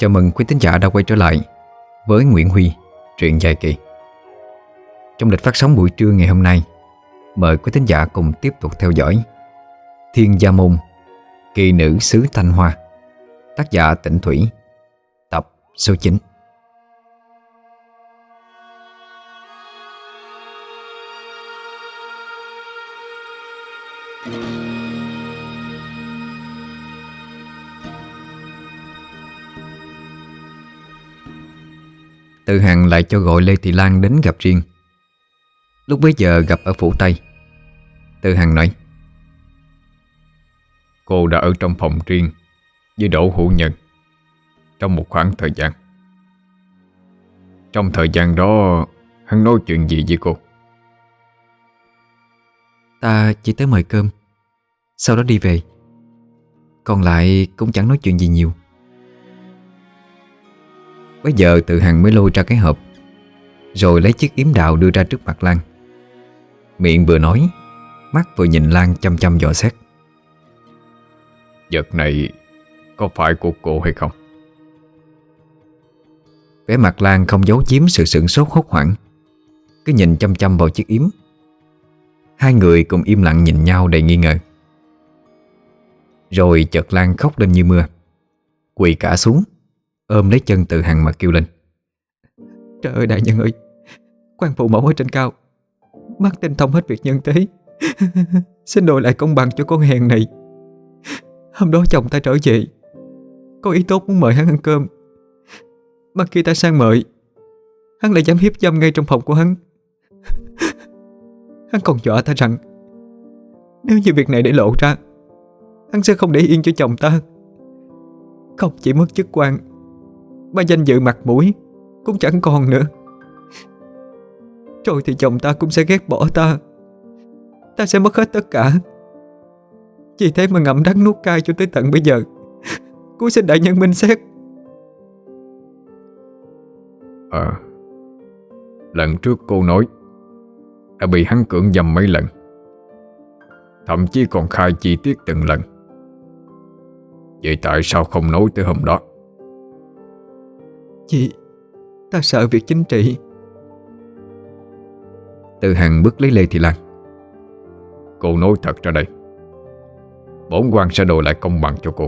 Chào mừng quý thính giả đã quay trở lại với Nguyễn Huy, truyện dài kỳ. Trong lịch phát sóng buổi trưa ngày hôm nay, mời quý thính giả cùng tiếp tục theo dõi Thiên Gia Môn, Kỳ Nữ xứ Thanh Hoa, tác giả Tĩnh Thủy, tập số 9. Từ Hằng lại cho gọi Lê Thị Lan đến gặp riêng. Lúc bấy giờ gặp ở phủ Tây, Từ Hằng nói: Cô đã ở trong phòng riêng với Đỗ Hữu Nhân trong một khoảng thời gian. Trong thời gian đó hắn nói chuyện gì với cô? Ta chỉ tới mời cơm, sau đó đi về. Còn lại cũng chẳng nói chuyện gì nhiều. Bây giờ Từ Hằng mới lôi ra cái hộp, rồi lấy chiếc yếm đào đưa ra trước mặt Lan. Miệng vừa nói, mắt vừa nhìn Lan chăm chăm dò xét. Vật này có phải của cô hay không? Vẻ mặt Lan không giấu giếm sự sửng sốt hốt hoảng, cứ nhìn chăm chăm vào chiếc yếm. Hai người cùng im lặng nhìn nhau đầy nghi ngờ. Rồi chợt Lan khóc lên như mưa, quỳ cả xuống, ôm lấy chân Từ Hằng mà kêu lên: Trời ơi đại nhân ơi, quan phụ mẫu ở trên cao mắt tinh thông hết việc nhân tế. Xin đòi lại công bằng cho con hèn này. Hôm đó chồng ta trở về, có ý tốt muốn mời hắn ăn cơm, mà khi ta sang mời, hắn lại dám hiếp dâm ngay trong phòng của hắn. Hắn còn dọa ta rằng nếu như việc này để lộ ra, hắn sẽ không để yên cho chồng ta. Không chỉ mất chức quan, mà danh dự mặt mũi cũng chẳng còn nữa. Rồi thì chồng ta cũng sẽ ghét bỏ ta. Ta sẽ mất hết tất cả. Vì thế mà ngậm đắng nuốt cay cho tới tận bây giờ. Cúi xin đại nhân minh xét. Lần trước cô nói đã bị hắn cưỡng dâm mấy lần, thậm chí còn khai chi tiết từng lần. Vậy tại sao không nói tới hôm đó? Chị, ta sợ việc chính trị. Từ Hằng bước lấy Lê Thị Lan. Cô nói thật ra đây, bổn quan sẽ đòi lại công bằng cho cô.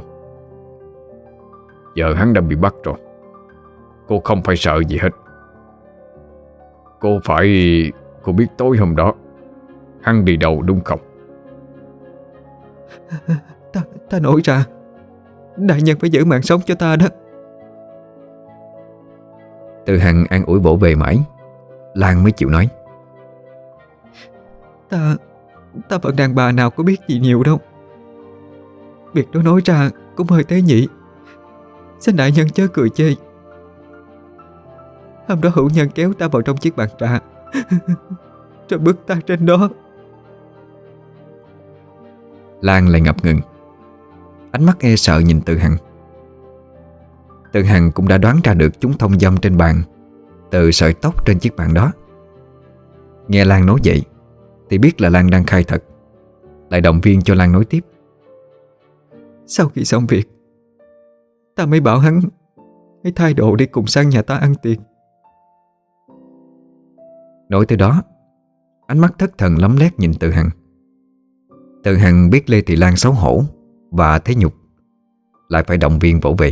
Giờ hắn đã bị bắt rồi, cô không phải sợ gì hết. Cô biết tối hôm đó hắn đi đâu đúng không? Ta nói ra, đại nhân phải giữ mạng sống cho ta đó. Từ Hằng an ủi bổ về mãi, Lan mới chịu nói: Ta vẫn đàn bà nào có biết gì nhiều đâu. Việc đó nói ra cũng hơi tế nhị, xin đại nhân chớ cười chê. Hôm đó Hữu Nhân kéo ta vào trong chiếc bàn trà rồi bức ta trên đó. Lan lại ngập ngừng, ánh mắt e sợ nhìn Từ Hằng. Từ Hằng cũng đã đoán ra được chúng thông dâm trên bàn từ sợi tóc trên chiếc bàn đó. Nghe Lan nói vậy thì biết là Lan đang khai thật, lại động viên cho Lan nói tiếp. Sau khi xong việc, ta mới bảo hắn hãy thay đồ đi cùng sang nhà ta ăn tiệc. Nói tới đó, ánh mắt thất thần lấm lét nhìn Từ Hằng. Từ Hằng biết Lê Thị Lan xấu hổ và thấy nhục, lại phải động viên vỗ về.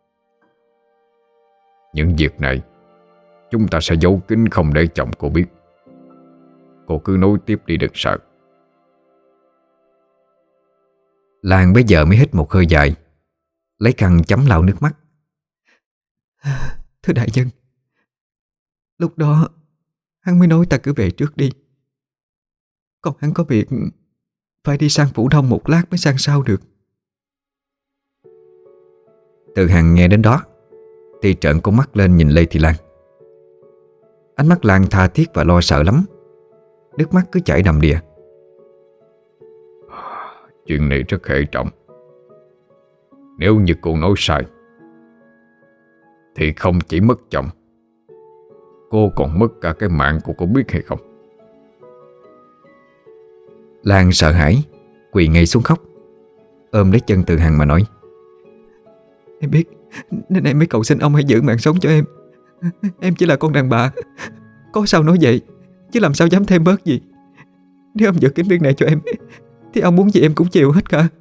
Những việc này chúng ta sẽ giấu kín, không để chồng cô biết. Cô cứ nói tiếp đi, đừng sợ. Lan bây giờ mới hít một hơi dài, lấy khăn chấm lau nước mắt. Thưa đại nhân, lúc đó hắn mới nói ta cứ về trước đi, còn hắn có việc phải đi sang Phủ Đông một lát mới sang sau được. Từ Hằng nghe đến đó thì trợn con mắt lên nhìn Lê Thị Lan. Ánh mắt Lan tha thiết và lo sợ lắm, nước mắt cứ chảy đầm đìa. Chuyện này rất hệ trọng. Nếu như cô nói sai thì không chỉ mất chồng, cô còn mất cả cái mạng của cô, biết hay không? Lan sợ hãi quỳ ngay xuống khóc, ôm lấy chân Từ Hằng mà nói: Em biết, nên em mới cầu xin ông hãy giữ mạng sống cho em. Em chỉ là con đàn bà, có sao nói vậy, chứ làm sao dám thêm bớt gì. Nếu ông giữ kín việc này cho em thì ông muốn gì em cũng chịu hết cả.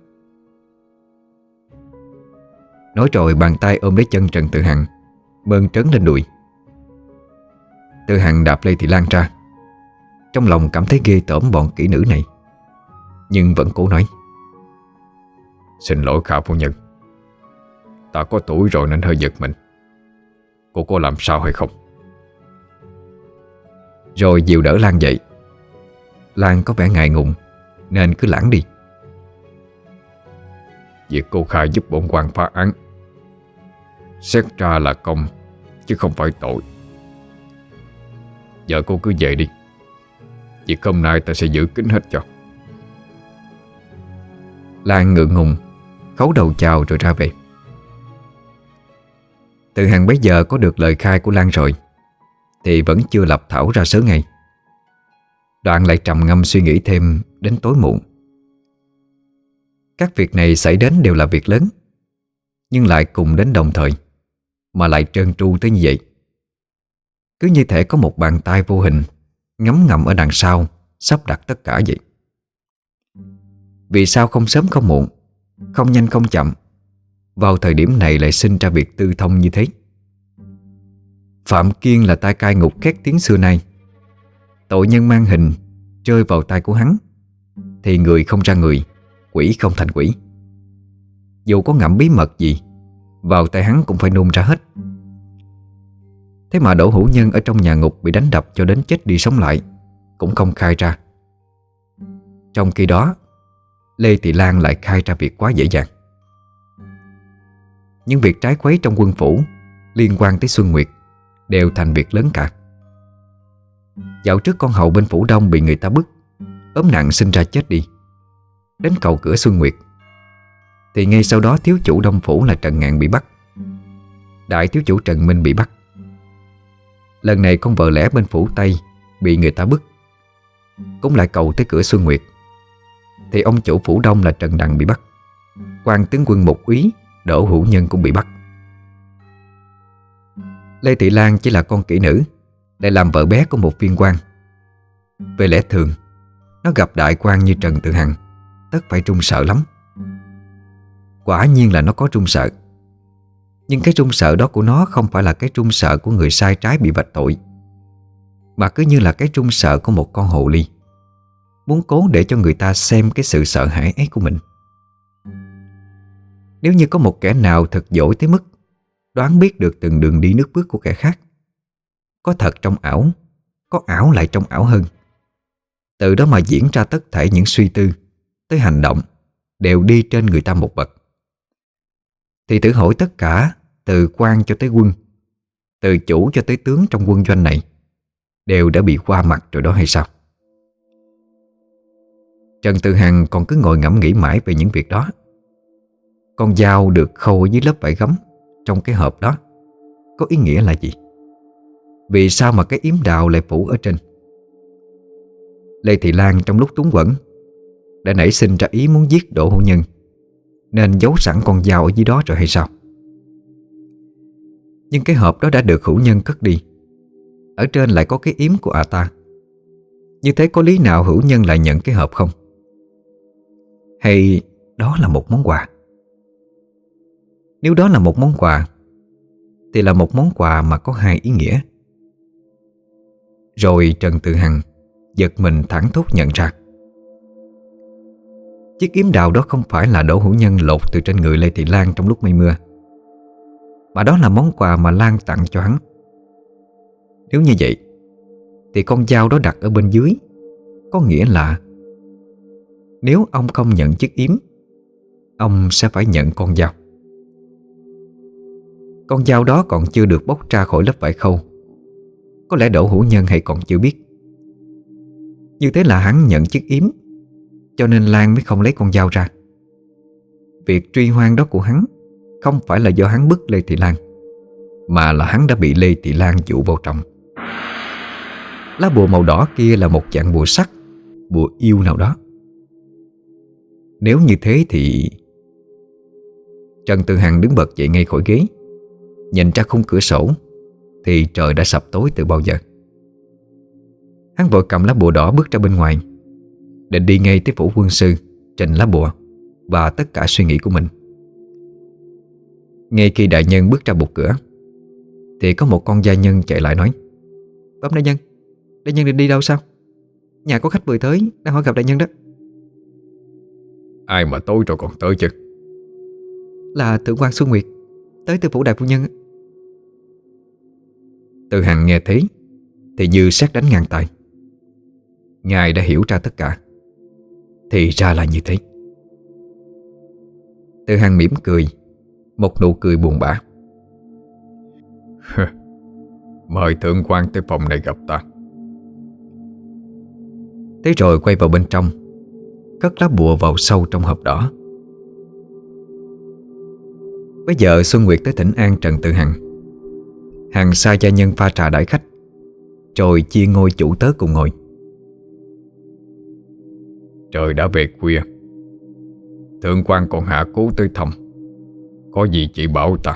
Nói rồi bàn tay ôm lấy chân Trần Tự Hằng, mơn trớn lên đùi. Tự Hằng đạp Lê Thị Lan ra. Trong lòng cảm thấy ghê tởm bọn kỹ nữ này, nhưng vẫn cố nói: Xin lỗi Kha phu nhân, ta có tuổi rồi nên hơi giật mình. Cô có làm sao hay không? Rồi dìu đỡ Lan dậy. Lan có vẻ ngại ngùng nên cứ lảng đi. Việc cô Kha giúp bổn quan phá án, xét ra là công chứ không phải tội. Vợ cô cứ về đi. Việc hôm nay ta sẽ giữ kín hết cho. Lan ngượng ngùng khấu đầu chào rồi ra về. Tự Hằng bấy giờ có được lời khai của Lan rồi thì vẫn chưa lập thảo ra sớ ngay. Đoạn lại trầm ngâm suy nghĩ thêm đến tối muộn. Các việc này xảy đến đều là việc lớn, nhưng lại cùng đến đồng thời, mà lại trơn tru tới như vậy. Cứ như thể có một bàn tay vô hình ngấm ngầm ở đằng sau sắp đặt tất cả vậy. Vì sao không sớm không muộn, không nhanh không chậm, vào thời điểm này lại sinh ra việc tư thông như thế? Phạm Kiên là tay cai ngục khét tiếng xưa nay. Tội nhân mang hình rơi vào tay của hắn thì người không ra người, quỷ không thành quỷ. Dù có ngậm bí mật gì, vào tay hắn cũng phải nôn ra hết. Thế mà Đỗ Hữu Nhân ở trong nhà ngục bị đánh đập cho đến chết đi sống lại cũng không khai ra. Trong khi đó, Lê Thị Lan lại khai ra việc quá dễ dàng. Những việc trái quấy trong quân phủ liên quan tới Xuân Nguyệt đều thành việc lớn cả. Dạo trước con hầu bên phủ Đông bị người ta bức, ốm nặng sinh ra chết đi, đến cầu cửa Xuân Nguyệt, thì ngay sau đó thiếu chủ Đông phủ là Trần Ngạn bị bắt, đại thiếu chủ Trần Minh bị bắt. Lần này con vợ lẽ bên phủ Tây bị người ta bức, cũng lại cầu tới cửa Xuân Nguyệt, thì ông chủ phủ Đông là Trần Đằng bị bắt, quan tướng quân mục úy Đỗ Hữu Nhân cũng bị bắt. Lê Thị Lan chỉ là con kỹ nữ, lại làm vợ bé của một viên quan. Về lẽ thường, nó gặp đại quan như Trần Tự Hằng tất phải run sợ lắm. Quả nhiên là nó có run sợ, nhưng cái run sợ đó của nó không phải là cái run sợ của người sai trái bị vạch tội, mà cứ như là cái run sợ của một con hồ ly, muốn cố để cho người ta xem cái sự sợ hãi ấy của mình. Nếu như có một kẻ nào thật giỏi tới mức đoán biết được từng đường đi nước bước của kẻ khác, có thật trong ảo, có ảo lại trong ảo hơn, từ đó mà diễn ra tất thảy những suy tư tới hành động đều đi trên người ta một bậc, thì thử hỏi tất cả từ quan cho tới quân, từ chủ cho tới tướng trong quân doanh này đều đã bị qua mặt rồi đó hay sao? Trần Tự Hằng còn cứ ngồi ngẫm nghĩ mãi về những việc đó. Con dao được khâu ở dưới lớp vải gấm trong cái hộp đó có ý nghĩa là gì? Vì sao mà cái yếm đào lại phủ ở trên? Lê Thị Lan trong lúc túng quẫn đã nảy sinh ra ý muốn giết Đỗ Hữu Nhân, nên giấu sẵn con dao ở dưới đó rồi hay sao? Nhưng cái hộp đó đã được Hữu Nhân cất đi, ở trên lại có cái yếm của ta. Như thế có lý nào Hữu Nhân lại nhận cái hộp không? Hay đó là một món quà? Nếu đó là một món quà thì là một món quà mà có hai ý nghĩa. Rồi Trần Tự Hằng giật mình thẳng thốt nhận ra, chiếc yếm đào đó không phải là Đỗ Hữu Nhân lột từ trên người Lê Thị Lan trong lúc mây mưa, mà đó là món quà mà Lan tặng cho hắn. Nếu như vậy thì con dao đó đặt ở bên dưới, có nghĩa là nếu ông không nhận chiếc yếm, ông sẽ phải nhận con dao. Con dao đó còn chưa được bóc ra khỏi lớp vải khâu. Có lẽ Đỗ Hữu Nhân hay còn chưa biết. Như thế là hắn nhận chiếc yếm, cho nên Lan mới không lấy con dao ra. Việc truy hoan đó của hắn không phải là do hắn bức Lê Thị Lan, mà là hắn đã bị Lê Thị Lan dụ vào trong. Lá bùa màu đỏ kia là một dạng bùa sắc, bùa yêu nào đó. Nếu như thế thì Trần Tự Hằng đứng bật dậy ngay khỏi ghế, nhìn ra khung cửa sổ thì trời đã sập tối từ bao giờ. Hắn vội cầm lá bùa đỏ bước ra bên ngoài, định đi ngay tới phủ quân sư trình lá bùa và tất cả suy nghĩ của mình. Ngay khi đại nhân bước ra bục cửa thì có một con gia nhân chạy lại nói: Bẩm đại nhân định đi đâu sao? Nhà có khách vừa tới đang hỏi gặp đại nhân đó. Ai mà tối rồi còn tới chứ? Là thượng quan Xuân Nguyệt, tới từ phủ đại phu nhân. Tự Hằng nghe thấy thì như sét đánh ngang tai. Ngài đã hiểu ra tất cả. Thì ra là như thế. Tự Hằng mỉm cười, một nụ cười buồn bã. Mời thượng quan tới phòng này gặp ta. Thế rồi quay vào bên trong, cất lá bùa vào sâu trong hộp đỏ. Bây giờ Xuân Nguyệt tới thỉnh an Trần Tự Hằng. Hàng sai gia nhân pha trà đãi khách, rồi chia ngôi chủ tớ cùng ngồi. Trời đã về khuya, thượng quan còn hạ cố tới thăm. Có gì chị bảo ta.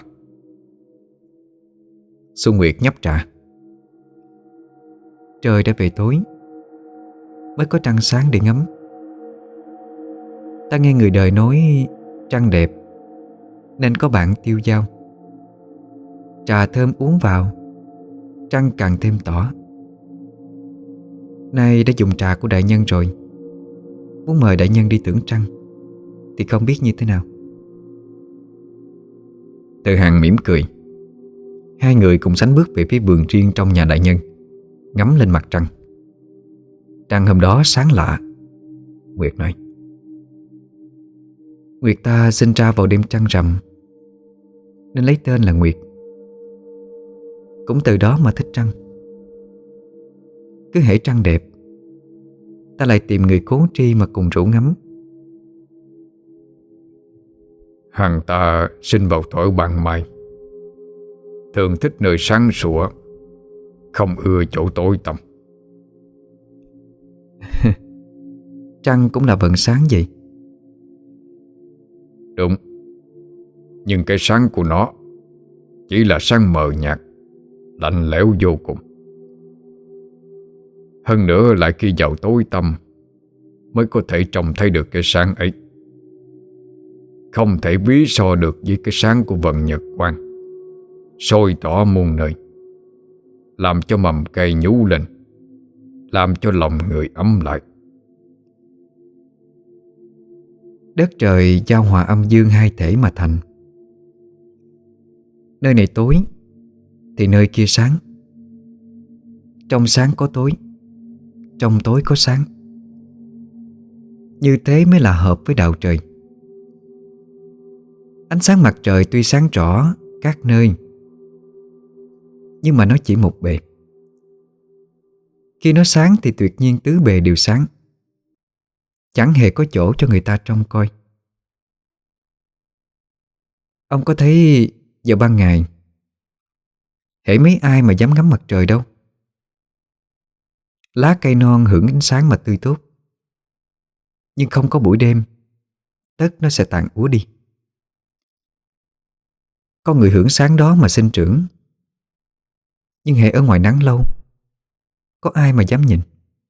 Xuân Nguyệt nhấp trà. Trời đã về tối, mới có trăng sáng để ngắm. Ta nghe người đời nói trăng đẹp nên có bạn tiêu dao. Trà thơm uống vào, trăng càng thêm tỏ. Nay đã dùng trà của đại nhân rồi, muốn mời đại nhân đi tưởng trăng thì không biết như thế nào. Tự Hằng mỉm cười. Hai người cùng sánh bước về phía vườn riêng trong nhà đại nhân, ngắm lên mặt trăng. Trăng hôm đó sáng lạ. Nguyệt nói: Nguyệt ta sinh ra vào đêm trăng rằm nên lấy tên là Nguyệt. Cũng từ đó mà thích trăng. Cứ hễ trăng đẹp, ta lại tìm người cố tri mà cùng rủ ngắm. Hằng ta sinh vào thuở ban mai, thường thích nơi sáng sủa, không ưa chỗ tối tăm. Trăng cũng là vầng sáng vậy. Đúng, nhưng cái sáng của nó chỉ là sáng mờ nhạt, lạnh lẽo vô cùng. Hơn nữa lại khi vào tối tăm mới có thể trông thấy được cái sáng ấy. Không thể ví so được với cái sáng của vầng nhật quang, soi tỏ muôn nơi, làm cho mầm cây nhú lên, làm cho lòng người ấm lại. Đất trời giao hòa âm dương hai thể mà thành. Nơi này tối thì nơi kia sáng. Trong sáng có tối, trong tối có sáng. Như thế mới là hợp với đạo trời. Ánh sáng mặt trời tuy sáng rõ các nơi, nhưng mà nó chỉ một bề. Khi nó sáng thì tuyệt nhiên tứ bề đều sáng, chẳng hề có chỗ cho người ta trông coi. Ông có thấy vào ban ngày hễ mấy ai mà dám ngắm mặt trời đâu. Lá cây non hưởng ánh sáng mà tươi tốt, nhưng không có buổi đêm, tất nó sẽ tàn úa đi. Con người hưởng sáng đó mà sinh trưởng, nhưng hễ ở ngoài nắng lâu, có ai mà dám nhìn.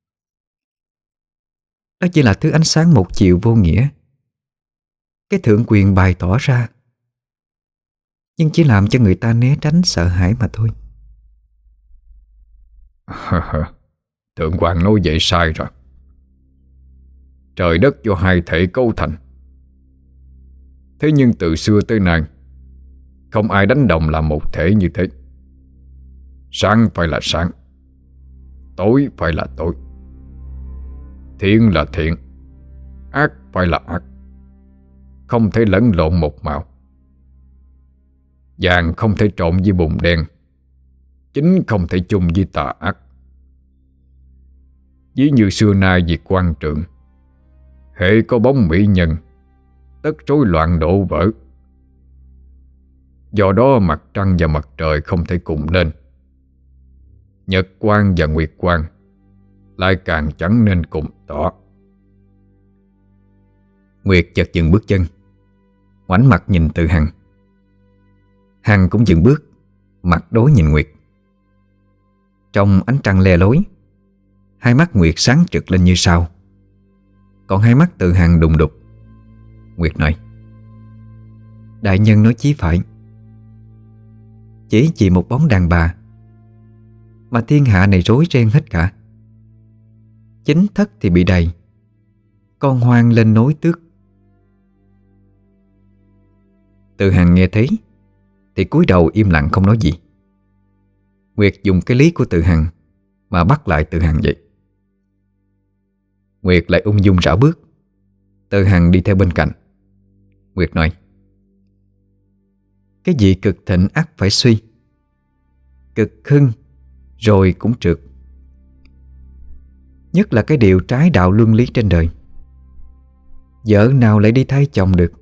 Đó chỉ là thứ ánh sáng một chiều vô nghĩa. Cái thượng quyền bày tỏ ra, nhưng chỉ làm cho người ta né tránh sợ hãi mà thôi. Thượng quan nói vậy sai rồi. Trời đất do hai thể cấu thành. Thế nhưng từ xưa tới nay không ai đánh đồng làm một thể như thế. Sáng phải là sáng, tối phải là tối. Thiện là thiện, ác phải là ác, không thể lẫn lộn một màu. Vàng không thể trộn với bùn đen, chính không thể chung với tà ác. Ví như xưa nay việc quan trượng, hễ có bóng mỹ nhân, tất rối loạn đổ vỡ. Do đó mặt trăng và mặt trời không thể cùng lên. Nhật quang và nguyệt quang lại càng chẳng nên cùng tỏ. Nguyệt chợt dừng bước chân. ngoảnh mặt nhìn Từ Hằng. Hằng cũng dừng bước, mặt đối nhìn Nguyệt. Trong ánh trăng le lối, hai mắt Nguyệt sáng trực lên như sao. Còn hai mắt Từ Hằng đùng đục. Nguyệt nói: đại nhân nói chí phải. Chỉ vì một bóng đàn bà mà thiên hạ này rối ren hết cả. Chính thất thì bị đầy, con hoang lên nối tước. Từ Hằng nghe thấy thì cúi đầu im lặng không nói gì. Nguyệt dùng cái lý của Từ Hằng mà bắt lại Từ Hằng vậy. Nguyệt lại ung dung rảo bước. Từ Hằng đi theo bên cạnh. Nguyệt nói: cái gì cực thịnh ắt phải suy, cực hưng rồi cũng trượt. Nhất là cái điều trái đạo luân lý trên đời. Vợ nào lại đi thay chồng được,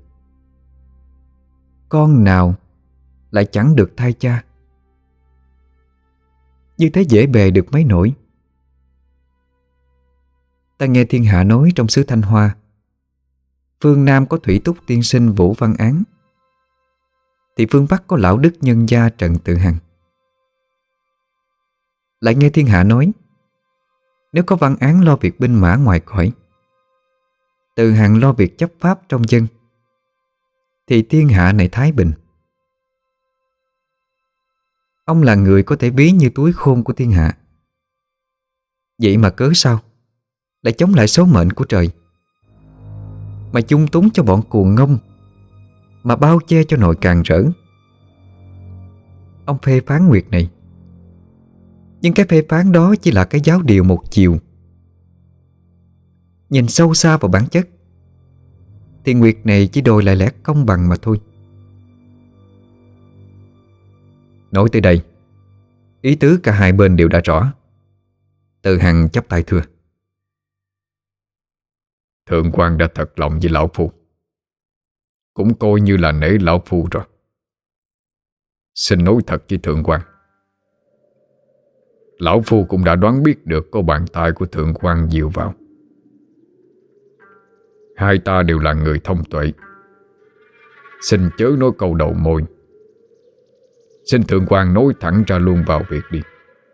con nào lại chẳng được thay cha. Như thế dễ bề được mấy nỗi. Ta nghe thiên hạ nói trong xứ Thanh Hoa, phương Nam có Thủy Túc tiên sinh Vũ Văn Án, thì phương Bắc có lão đức nhân gia Trần Tự Hằng. Lại nghe thiên hạ nói, nếu có Văn Án lo việc binh mã ngoài cõi, Tự Hằng lo việc chấp pháp trong dân, thì thiên hạ này thái bình. Ông là người có thể ví như túi khôn của thiên hạ. Vậy mà cớ sao lại chống lại số mệnh của trời, mà dung túng cho bọn cuồng ngông, mà bao che cho nội càng rỡ. Ông phê phán Nguyệt này, nhưng cái phê phán đó chỉ là cái giáo điều một chiều. Nhìn sâu xa vào bản chất thì Nguyệt này chỉ đòi lại lẽ công bằng mà thôi. Nói tới đây, ý tứ cả hai bên đều đã rõ. Từ Hằng chắp tay thưa: thượng quan đã thật lòng với lão phu, cũng coi như là nể lão phu rồi. Xin nói thật với thượng quan, lão phu cũng đã đoán biết được có bàn tay của thượng quan dìu vào. Hai ta đều là người thông tuệ, xin chớ nói câu đầu môi. Xin thượng quan nói thẳng ra luôn vào việc đi.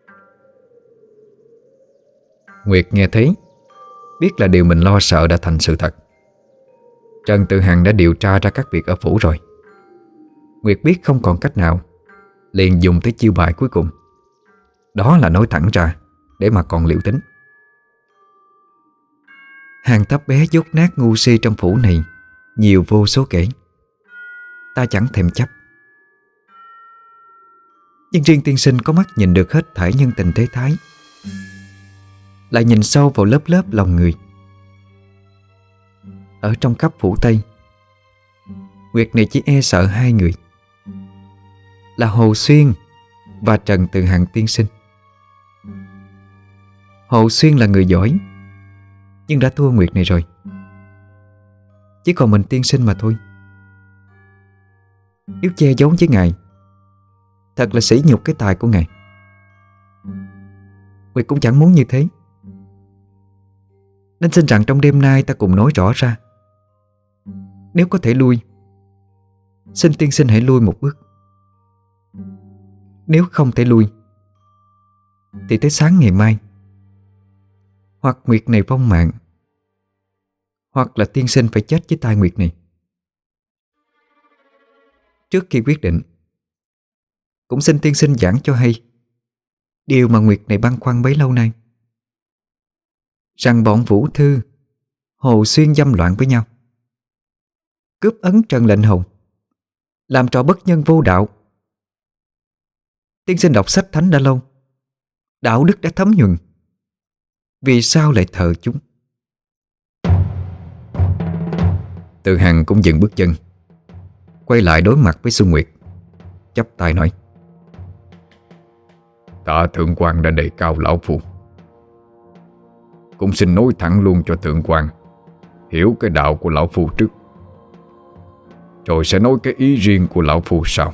Nguyệt nghe thấy, biết là điều mình lo sợ đã thành sự thật. Trần Tự Hằng đã điều tra ra các việc ở phủ rồi. Nguyệt biết không còn cách nào, liền dùng tới chiêu bài cuối cùng. Đó là nói thẳng ra để mà còn liệu tính. Hàng thấp bé dốt nát ngu si trong phủ này nhiều vô số kể, ta chẳng thèm chấp. Nhưng riêng tiên sinh có mắt nhìn được hết thảy nhân tình thế thái, lại nhìn sâu vào lớp lớp lòng người. Ở trong khắp phủ Tây, Nguyệt này chỉ e sợ hai người, là Hồ Xuyên và Trần Tự Hằng tiên sinh. Hồ Xuyên là người giỏi, nhưng đã thua Nguyệt này rồi. Chỉ còn mình tiên sinh mà thôi. Nếu che giấu với ngài, thật là sỉ nhục cái tài của ngài. Nguyệt cũng chẳng muốn như thế, nên xin rằng trong đêm nay ta cùng nói rõ ra. Nếu có thể lui, xin tiên sinh hãy lui một bước. Nếu không thể lui, thì tới sáng ngày mai, hoặc Nguyệt này vong mạng, hoặc là tiên sinh phải chết với tai Nguyệt này. Trước khi quyết định, cũng xin tiên sinh giảng cho hay điều mà Nguyệt này băn khoăn bấy lâu nay, rằng bọn Vũ Thư, Hồ Xuyên dâm loạn với nhau, cướp ấn Trần Lệnh Hồng, làm trò bất nhân vô đạo. Tiên sinh đọc sách thánh đã lâu, đạo đức đã thấm nhuần, vì sao lại thờ chúng? Từ Hằng cũng dừng bước chân, quay lại đối mặt với Xuân Nguyệt, chắp tay nói: tạ thượng quan đã đề cao lão phu, cũng xin nói thẳng luôn cho thượng quan hiểu cái đạo của lão phu trước, rồi sẽ nói cái ý riêng của lão phu sau.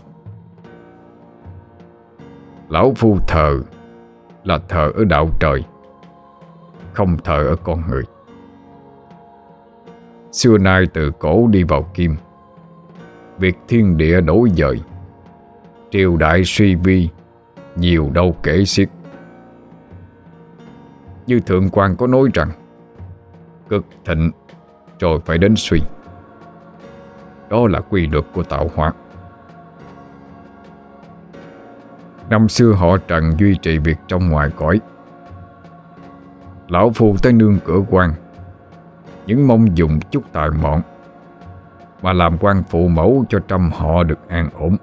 Lão phu thờ là thờ ở đạo trời, không thờ ở con người. Xưa nay từ cổ đi vào kim, việc thiên địa đổi dời, triều đại suy vi, nhiều đâu kể xiết. Như thượng quan có nói rằng, cực thịnh rồi phải đến suy. Đó là quy luật của tạo hóa. Năm xưa họ Trần duy trì việc trong ngoài cõi. Lão phu tới nương cửa quan, những mong dùng chút tài mọn mà làm quan phụ mẫu cho trăm họ được an ổn.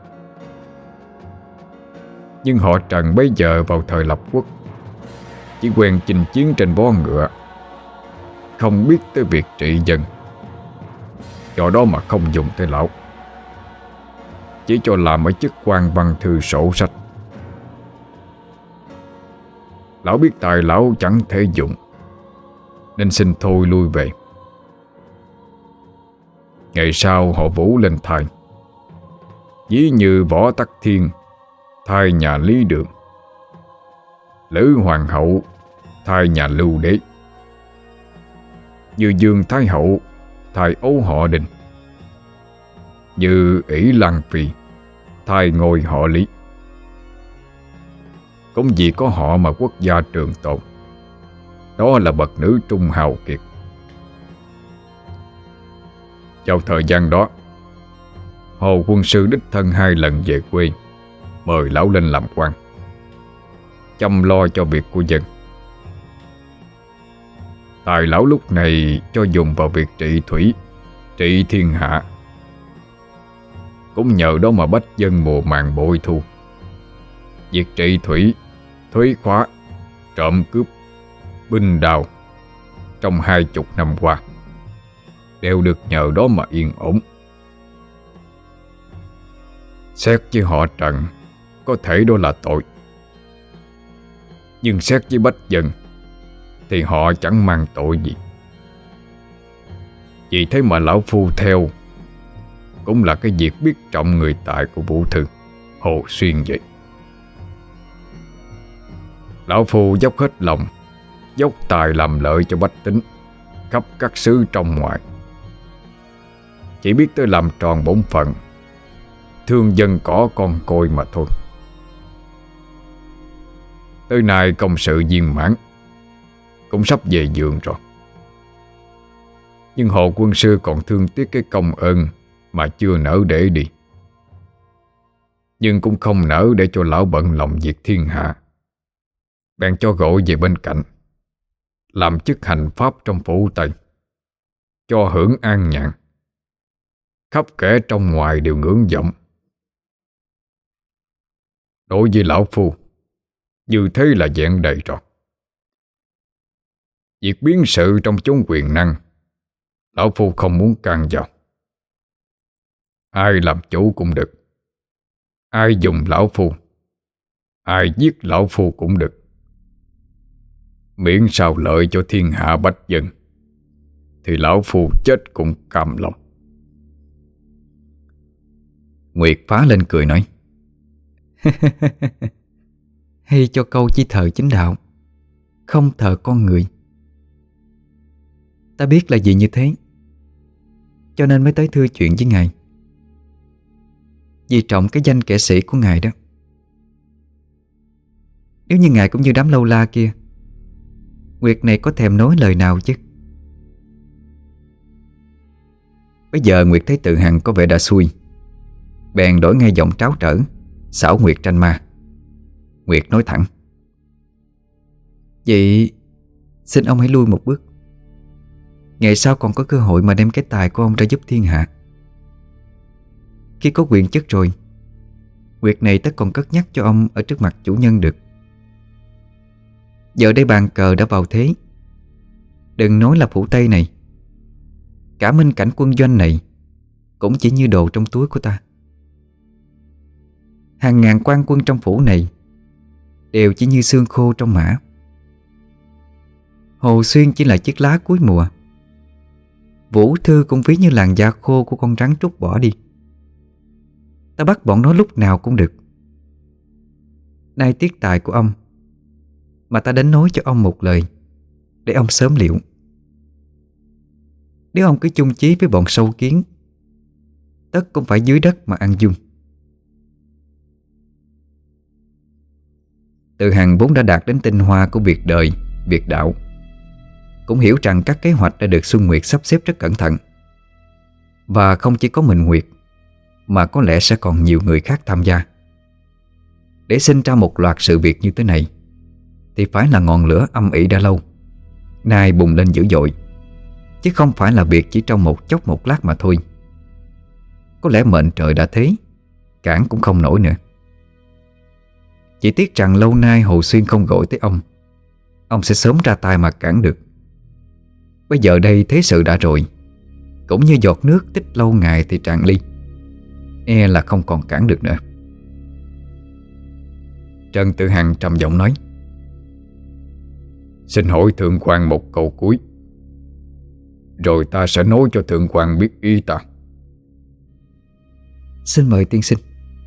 Nhưng họ Trần bấy giờ vào thời lập quốc chỉ quen chinh chiến trên vó ngựa, không biết tới việc trị dân. Do đó mà không dùng tới lão, chỉ cho làm ở chức quan văn thư sổ sách. Lão biết tài lão chẳng thể dùng, nên xin thôi lui về. Ngày sau họ Vũ lên thay, ví như Võ Tắc Thiên thay nhà Lý Đường, Lữ Hoàng hậu thay nhà Lưu Đế, như Dương Thái hậu thay ấu họ Đình, như ỷ Lăng Phi thay ngôi họ Lý. Cũng vì có họ mà quốc gia trường tồn. Đó là bậc nữ trung hào kiệt. Vào thời gian đó, Hồ Quân Sư đích thân 2 lần về quê mời lão lên làm quan, chăm lo cho việc của dân. Tài lão lúc này cho dùng vào việc trị thủy, trị thiên hạ. Cũng nhờ đó mà bách dân mùa màng bội thu. Việc trị thủy, thuế khóa, trộm cướp, binh đào trong 20 năm qua đều được nhờ đó mà yên ổn. Xét với họ Trần có thể đó là tội, nhưng xét với bách dân thì họ chẳng mang tội gì. Vì thế mà lão phu theo cũng là cái việc biết trọng người tài của Vũ Thư, Hồ Xuyên vậy. Lão phu dốc hết lòng, dốc tài làm lợi cho bách tính khắp các xứ trong ngoài. Chỉ biết tới làm tròn bổn phận, thương dân cỏ con côi mà thôi. Tới nay công sự viên mãn, cũng sắp về giường rồi. Nhưng Hồ Quân Sư còn thương tiếc cái công ơn mà chưa nỡ để đi. Nhưng cũng không nỡ để cho lão bận lòng việc thiên hạ, bèn cho gọi về bên cạnh, làm chức hành pháp trong phủ Tây, cho hưởng an nhàn. Khắp kẻ trong ngoài đều ngưỡng vọng. Đối với lão phu, như thế là vẹn đầy rồi. Việc biến sự trong chốn quyền năng, lão phu không muốn can vào. Ai làm chủ cũng được, ai dùng lão phu, ai giết lão phu cũng được, miễn sao lợi cho thiên hạ bách dân thì lão phu chết cũng cam lòng. Nguyệt phá lên cười nói: Hay cho câu chỉ thờ chính đạo, không thờ con người. Ta biết là vì như thế, cho nên mới tới thưa chuyện với ngài. Vì trọng cái danh kẻ sĩ của ngài đó. Nếu như ngài cũng như đám lâu la kia, Nguyệt này có thèm nói lời nào chứ. Bây giờ Nguyệt thấy Từ Hằng có vẻ đã xuôi, bèn đổi ngay giọng tráo trở, xảo Nguyệt tranh ma. Nguyệt nói thẳng: Vậy xin ông hãy lui một bước. Ngày sau còn có cơ hội mà đem cái tài của ông ra giúp thiên hạ. Khi có quyền chức rồi, Nguyệt này tất còn cất nhắc cho ông ở trước mặt chủ nhân được. Giờ đây bàn cờ đã vào thế. Đừng nói là phủ Tây này, cả minh cảnh quân doanh này cũng chỉ như đồ trong túi của ta. Hàng ngàn quan quân trong phủ này đều chỉ như xương khô trong mã. Hồ Xuyên chỉ là chiếc lá cuối mùa. Vũ Thư cũng ví như làn da khô của con rắn trút bỏ đi. Ta bắt bọn nó lúc nào cũng được. Nay tiếc tài của ông mà ta đến nói cho ông một lời, để ông sớm liệu. Nếu ông cứ chung chí với bọn sâu kiến tất cũng phải dưới đất mà ăn dung. Từ Hằng vốn đã đạt đến tinh hoa của việc đời, việc đạo, cũng hiểu rằng các kế hoạch đã được Xuân Nguyệt sắp xếp rất cẩn thận. Và không chỉ có mình Nguyệt, mà có lẽ sẽ còn nhiều người khác tham gia. Để sinh ra một loạt sự việc như thế này thì phải là ngọn lửa âm ỉ đã lâu, nay bùng lên dữ dội, chứ không phải là việc chỉ trong một chốc một lát mà thôi. Có lẽ mệnh trời đã thế, cản cũng không nổi nữa. Chỉ tiếc rằng lâu nay Hồ Xuyên không gọi tới ông sẽ sớm ra tay mà cản được. Bây giờ đây thế sự đã rồi, cũng như giọt nước tích lâu ngày thì tràn ly, e là không còn cản được nữa. Trần Tự Hằng trầm giọng nói: Xin hỏi thượng quan một câu cuối, rồi ta sẽ nói cho thượng quan biết ý ta. Xin mời tiên sinh.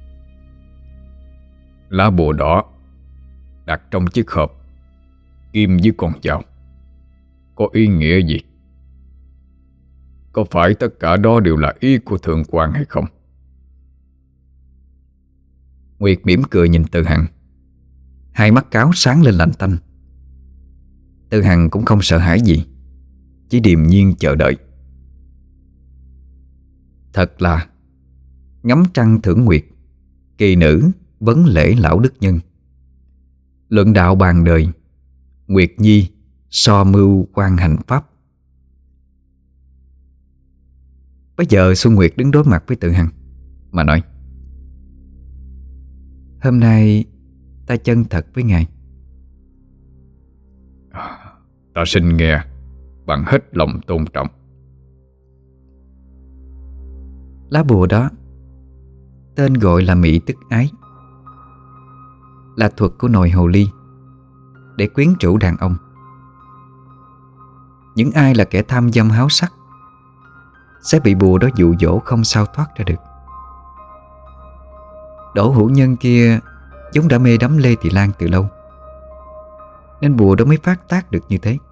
Lá bùa đỏ đặt trong chiếc hộp kim với con dao có ý nghĩa gì? Có phải tất cả đó đều là ý của thượng quan hay không? Nguyệt mỉm cười nhìn Từ Hằng, hai mắt cáo sáng lên lạnh tanh. Từ Hằng cũng không sợ hãi gì, chỉ điềm nhiên chờ đợi. Thật là ngắm trăng thưởng nguyệt, kỳ nữ vấn lễ lão đức nhân. Luận đạo bàn đời, Nguyệt nhi so mưu quan hành pháp. Bây giờ Xuân Nguyệt đứng đối mặt với Từ Hằng mà nói: Hôm nay ta chân thật với ngài. Ta xin nghe bằng hết lòng tôn trọng. Lá bùa đó tên gọi là Mỹ Tức Ái, là thuật của nồi hồ ly để quyến rũ đàn ông. Những ai là kẻ tham dâm háo sắc sẽ bị bùa đó dụ dỗ không sao thoát ra được. Đỗ Hữu Nhân kia chúng đã mê đắm Lê Thị Lan từ lâu, nên bùa đó mới phát tác được như thế.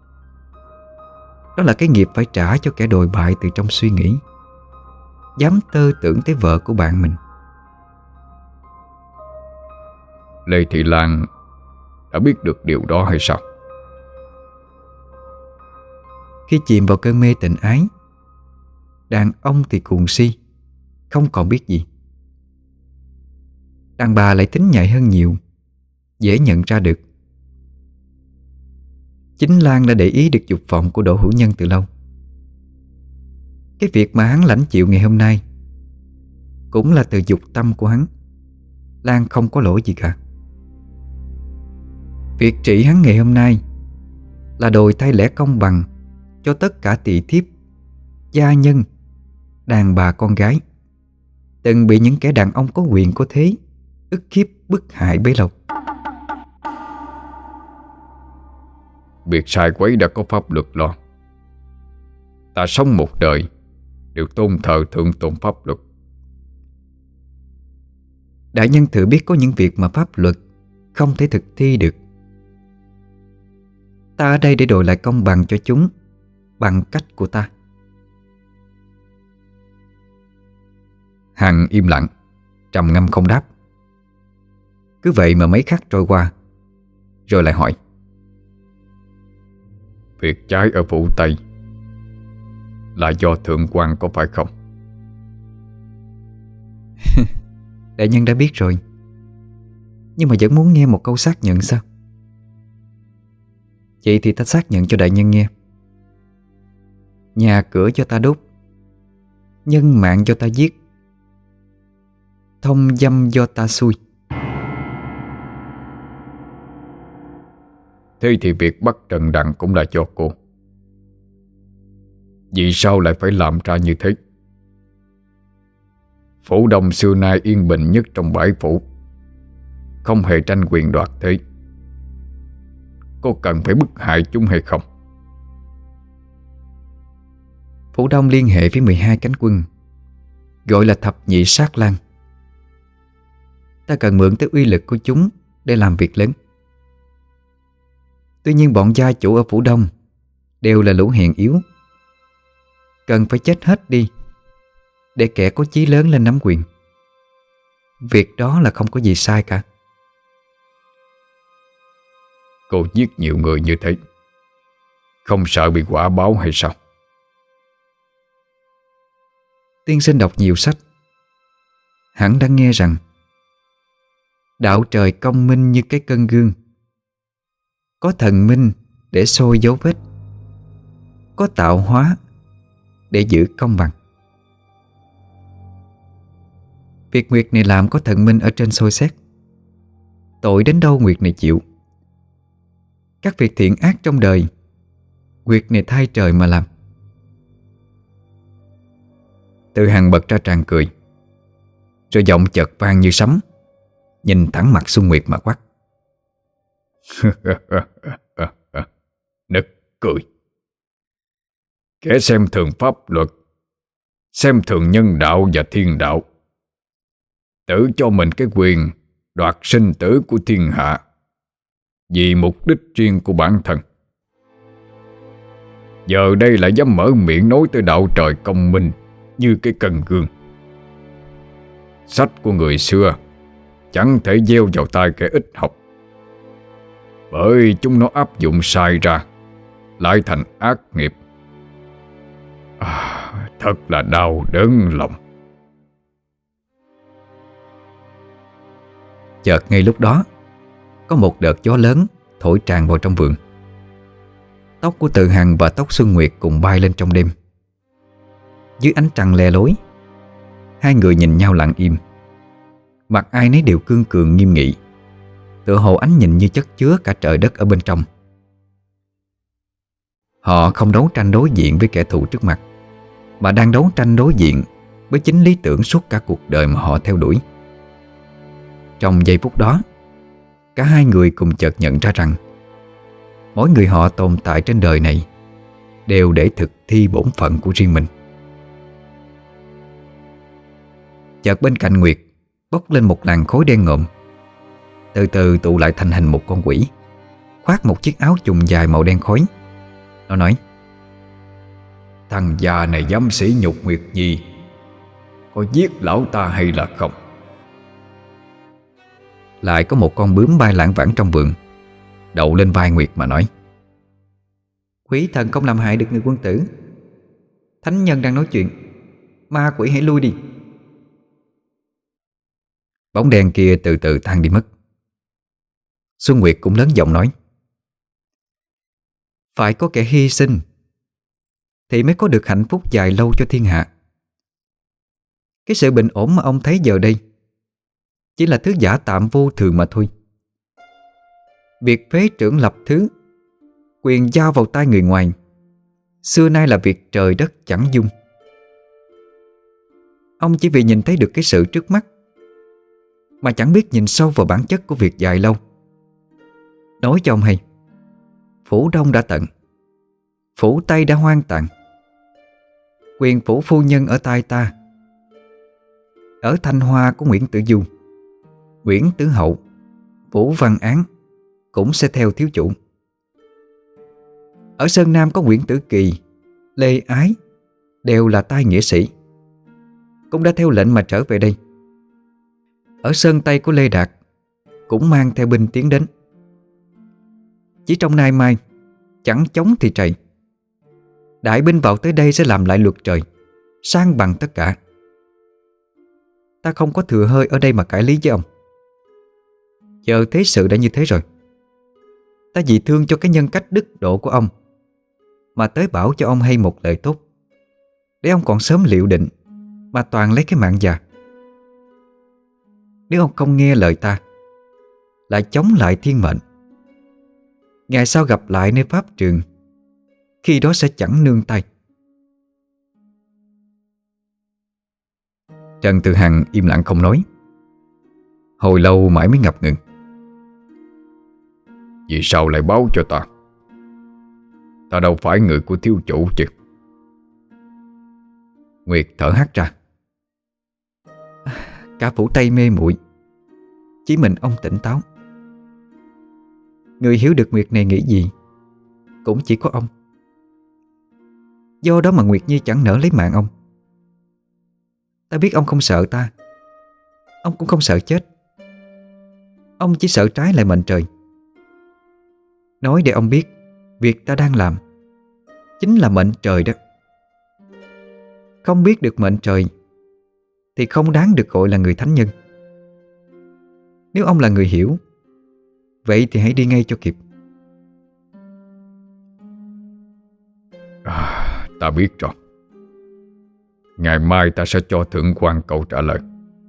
Đó là cái nghiệp phải trả cho kẻ đồi bại từ trong suy nghĩ, dám tơ tưởng tới vợ của bạn mình. Lê Thị Lan đã biết được điều đó hay sao? Khi chìm vào cơn mê tình ái, đàn ông thì cuồng si, không còn biết gì. Đàn bà lại tính nhạy hơn nhiều, dễ nhận ra được. Chính Lan đã để ý được dục vọng của Đỗ Hữu Nhân từ lâu. Cái việc mà hắn lãnh chịu ngày hôm nay cũng là từ dục tâm của hắn. Lan không có lỗi gì cả. Việc trị hắn ngày hôm nay là đòi thay lẽ công bằng cho tất cả tỳ thiếp, gia nhân, đàn bà con gái từng bị những kẻ đàn ông có quyền có thế ức hiếp bức hại bấy lâu. Việc sai quấy đã có pháp luật lo. Ta sống một đời đều tôn thờ thượng tôn pháp luật. Đại nhân tự biết có những việc mà pháp luật không thể thực thi được. Ta ở đây để đòi lại công bằng cho chúng bằng cách của ta. Hằng im lặng, trầm ngâm không đáp. Cứ vậy mà mấy khắc trôi qua, rồi lại hỏi: Việc trái ở phủ Tây là do thượng quan có phải không? Đại nhân đã biết rồi, nhưng mà vẫn muốn nghe một câu xác nhận sao? Vậy thì ta xác nhận cho đại nhân nghe. Nhà cửa cho ta đốt, nhân mạng cho ta giết, thông dâm do ta xui. Thế thì việc bắt Trần Đằng cũng là cho cô. Vì sao lại phải làm ra như thế? Phủ Đông xưa nay yên bình nhất trong bãi phủ, không hề tranh quyền đoạt thế. Cô cần phải bức hại chúng hay không? Phủ Đông liên hệ với 12 cánh quân, gọi là thập nhị sát lang. Ta cần mượn tới uy lực của chúng để làm việc lớn. Tuy nhiên bọn gia chủ ở Phủ Đông đều là lũ hèn yếu, cần phải chết hết đi để kẻ có chí lớn lên nắm quyền. Việc đó là không có gì sai cả. Cô giết nhiều người như thế, không sợ bị quả báo hay sao? Tiên sinh đọc nhiều sách, hẳn đã nghe rằng đạo trời công minh như cái cân gương, có thần minh để soi dấu vết, có tạo hóa để giữ công bằng. Việc Nguyệt này làm có thần minh ở trên soi xét. Tội đến đâu Nguyệt này chịu. Các việc thiện ác trong đời, Nguyệt này thay trời mà làm. Từ Hằng bật ra tràng cười, rồi giọng chợt vang như sấm, nhìn thẳng mặt Xuân Nguyệt mà quát. Nực cười. Kẻ xem thường pháp luật, xem thường nhân đạo và thiên đạo, tự cho mình cái quyền đoạt sinh tử của thiên hạ vì mục đích riêng của bản thân. Giờ đây lại dám mở miệng nói tới đạo trời công minh như cái cân gương. Sách của người xưa chẳng thể gieo vào tai kẻ ít học, bởi chúng nó áp dụng sai ra lại thành ác nghiệp. Thật là đau đớn lòng. Chợt ngay lúc đó, có một đợt gió lớn thổi tràn vào trong vườn. Tóc của Từ Hằng và tóc Xuân Nguyệt cùng bay lên trong đêm. Dưới ánh trăng le lối, hai người nhìn nhau lặng im, mặt ai nấy đều cương cường nghiêm nghị, tựa hồ ánh nhìn như chất chứa cả trời đất ở bên trong. Họ không đấu tranh đối diện với kẻ thù trước mặt, mà đang đấu tranh đối diện với chính lý tưởng suốt cả cuộc đời mà họ theo đuổi. Trong giây phút đó, cả hai người cùng chợt nhận ra rằng mỗi người họ tồn tại trên đời này đều để thực thi bổn phận của riêng mình. Chợt bên cạnh Nguyệt bốc lên một làn khói đen ngộm, từ từ tụ lại thành hình một con quỷ, khoác một chiếc áo chùng dài màu đen khói. Nó nói: Thằng già này dám sỉ nhục Nguyệt Nhi, có giết lão ta hay là không? Lại có một con bướm bay lảng vảng trong vườn, đậu lên vai Nguyệt mà nói: Quỷ thần không làm hại được người quân tử. Thánh nhân đang nói chuyện, ma quỷ hãy lui đi. Bóng đen kia từ từ tan đi mất. Xuân Nguyệt cũng lớn giọng nói: Phải có kẻ hy sinh thì mới có được hạnh phúc dài lâu cho thiên hạ. Cái sự bình ổn mà ông thấy giờ đây chỉ là thứ giả tạm vô thường mà thôi. Việc phế trưởng lập thứ, quyền giao vào tay người ngoài, xưa nay là việc trời đất chẳng dung. Ông chỉ vì nhìn thấy được cái sự trước mắt mà chẳng biết nhìn sâu vào bản chất của việc dài lâu. Nói cho ông hay, phủ Đông đã tận, phủ Tây đã hoang tàn. Quyền phủ phu nhân ở tay ta. Ở Thanh Hoa có Nguyễn Tử Du, Nguyễn Tử Hậu, Vũ Văn Án cũng sẽ theo thiếu chủ. Ở Sơn Nam có Nguyễn Tử Kỳ, Lê Ái, đều là tay nghĩa sĩ, cũng đã theo lệnh mà trở về đây. Ở Sơn Tây của Lê Đạt cũng mang theo binh tiến đến. Chỉ trong nay mai, chẳng chống thì trầy, đại binh vào tới đây sẽ làm lại luật trời, san bằng tất cả. Ta không có thừa hơi ở đây mà cãi lý với ông. Giờ thế sự đã như thế rồi, ta vì thương cho cái nhân cách đức độ của ông mà tới bảo cho ông hay một lời tốt, để ông còn sớm liệu định mà toàn lấy cái mạng già. Nếu ông không nghe lời ta, lại chống lại thiên mệnh, ngày sau gặp lại nơi pháp trường, khi đó sẽ chẳng nương tay. Trần Tự Hằng im lặng không nói. Hồi lâu mãi mới ngập ngừng. Vì sao lại báo cho ta? Ta đâu phải người của thiếu chủ chứ? Nguyệt thở hắt ra. Cả phủ Tây mê muội, chỉ mình ông tỉnh táo. Người hiểu được Nguyệt này nghĩ gì cũng chỉ có ông. Do đó mà Nguyệt Nhi chẳng nỡ lấy mạng ông. Ta biết ông không sợ ta. Ông cũng không sợ chết. Ông chỉ sợ trái lại mệnh trời. Nói để ông biết, việc ta đang làm chính là mệnh trời đó. Không biết được mệnh trời thì không đáng được gọi là người thánh nhân. Nếu ông là người hiểu, vậy thì hãy đi ngay cho kịp. Ta biết rồi. Ngày mai ta sẽ cho thượng quan câu trả lời.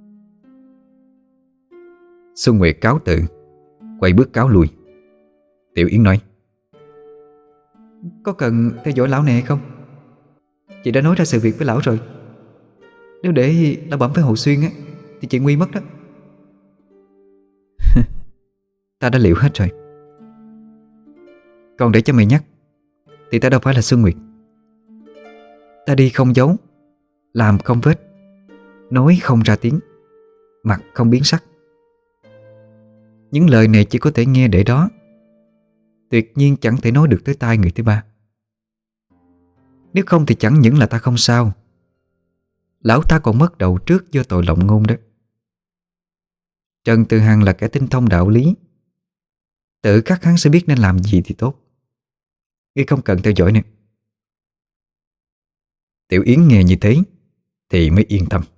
Xuân Nguyệt cáo từ, quay bước cáo lui. Tiểu Yến nói: Có cần theo dõi lão này hay không? Chị đã nói ra sự việc với lão rồi. Nếu để lão bẩm với Hồ Xuyên á thì chị nguy mất đó. Ta đã liệu hết rồi. Còn để cho mày nhắc, thì ta đâu phải là Xuân Nguyệt. Ta đi không giấu, làm không vết, nói không ra tiếng, mặt không biến sắc. Những lời này chỉ có thể nghe để đó, tuyệt nhiên chẳng thể nói được tới tai người thứ ba. Nếu không thì chẳng những là ta không sao, lão ta còn mất đầu trước do tội lộng ngôn đó. Trần Từ Hằng là kẻ tinh thông đạo lý, tự khắc hắn sẽ biết nên làm gì thì tốt. Ngươi không cần theo dõi nữa. Tiểu Yến nghe như thế thì mới yên tâm.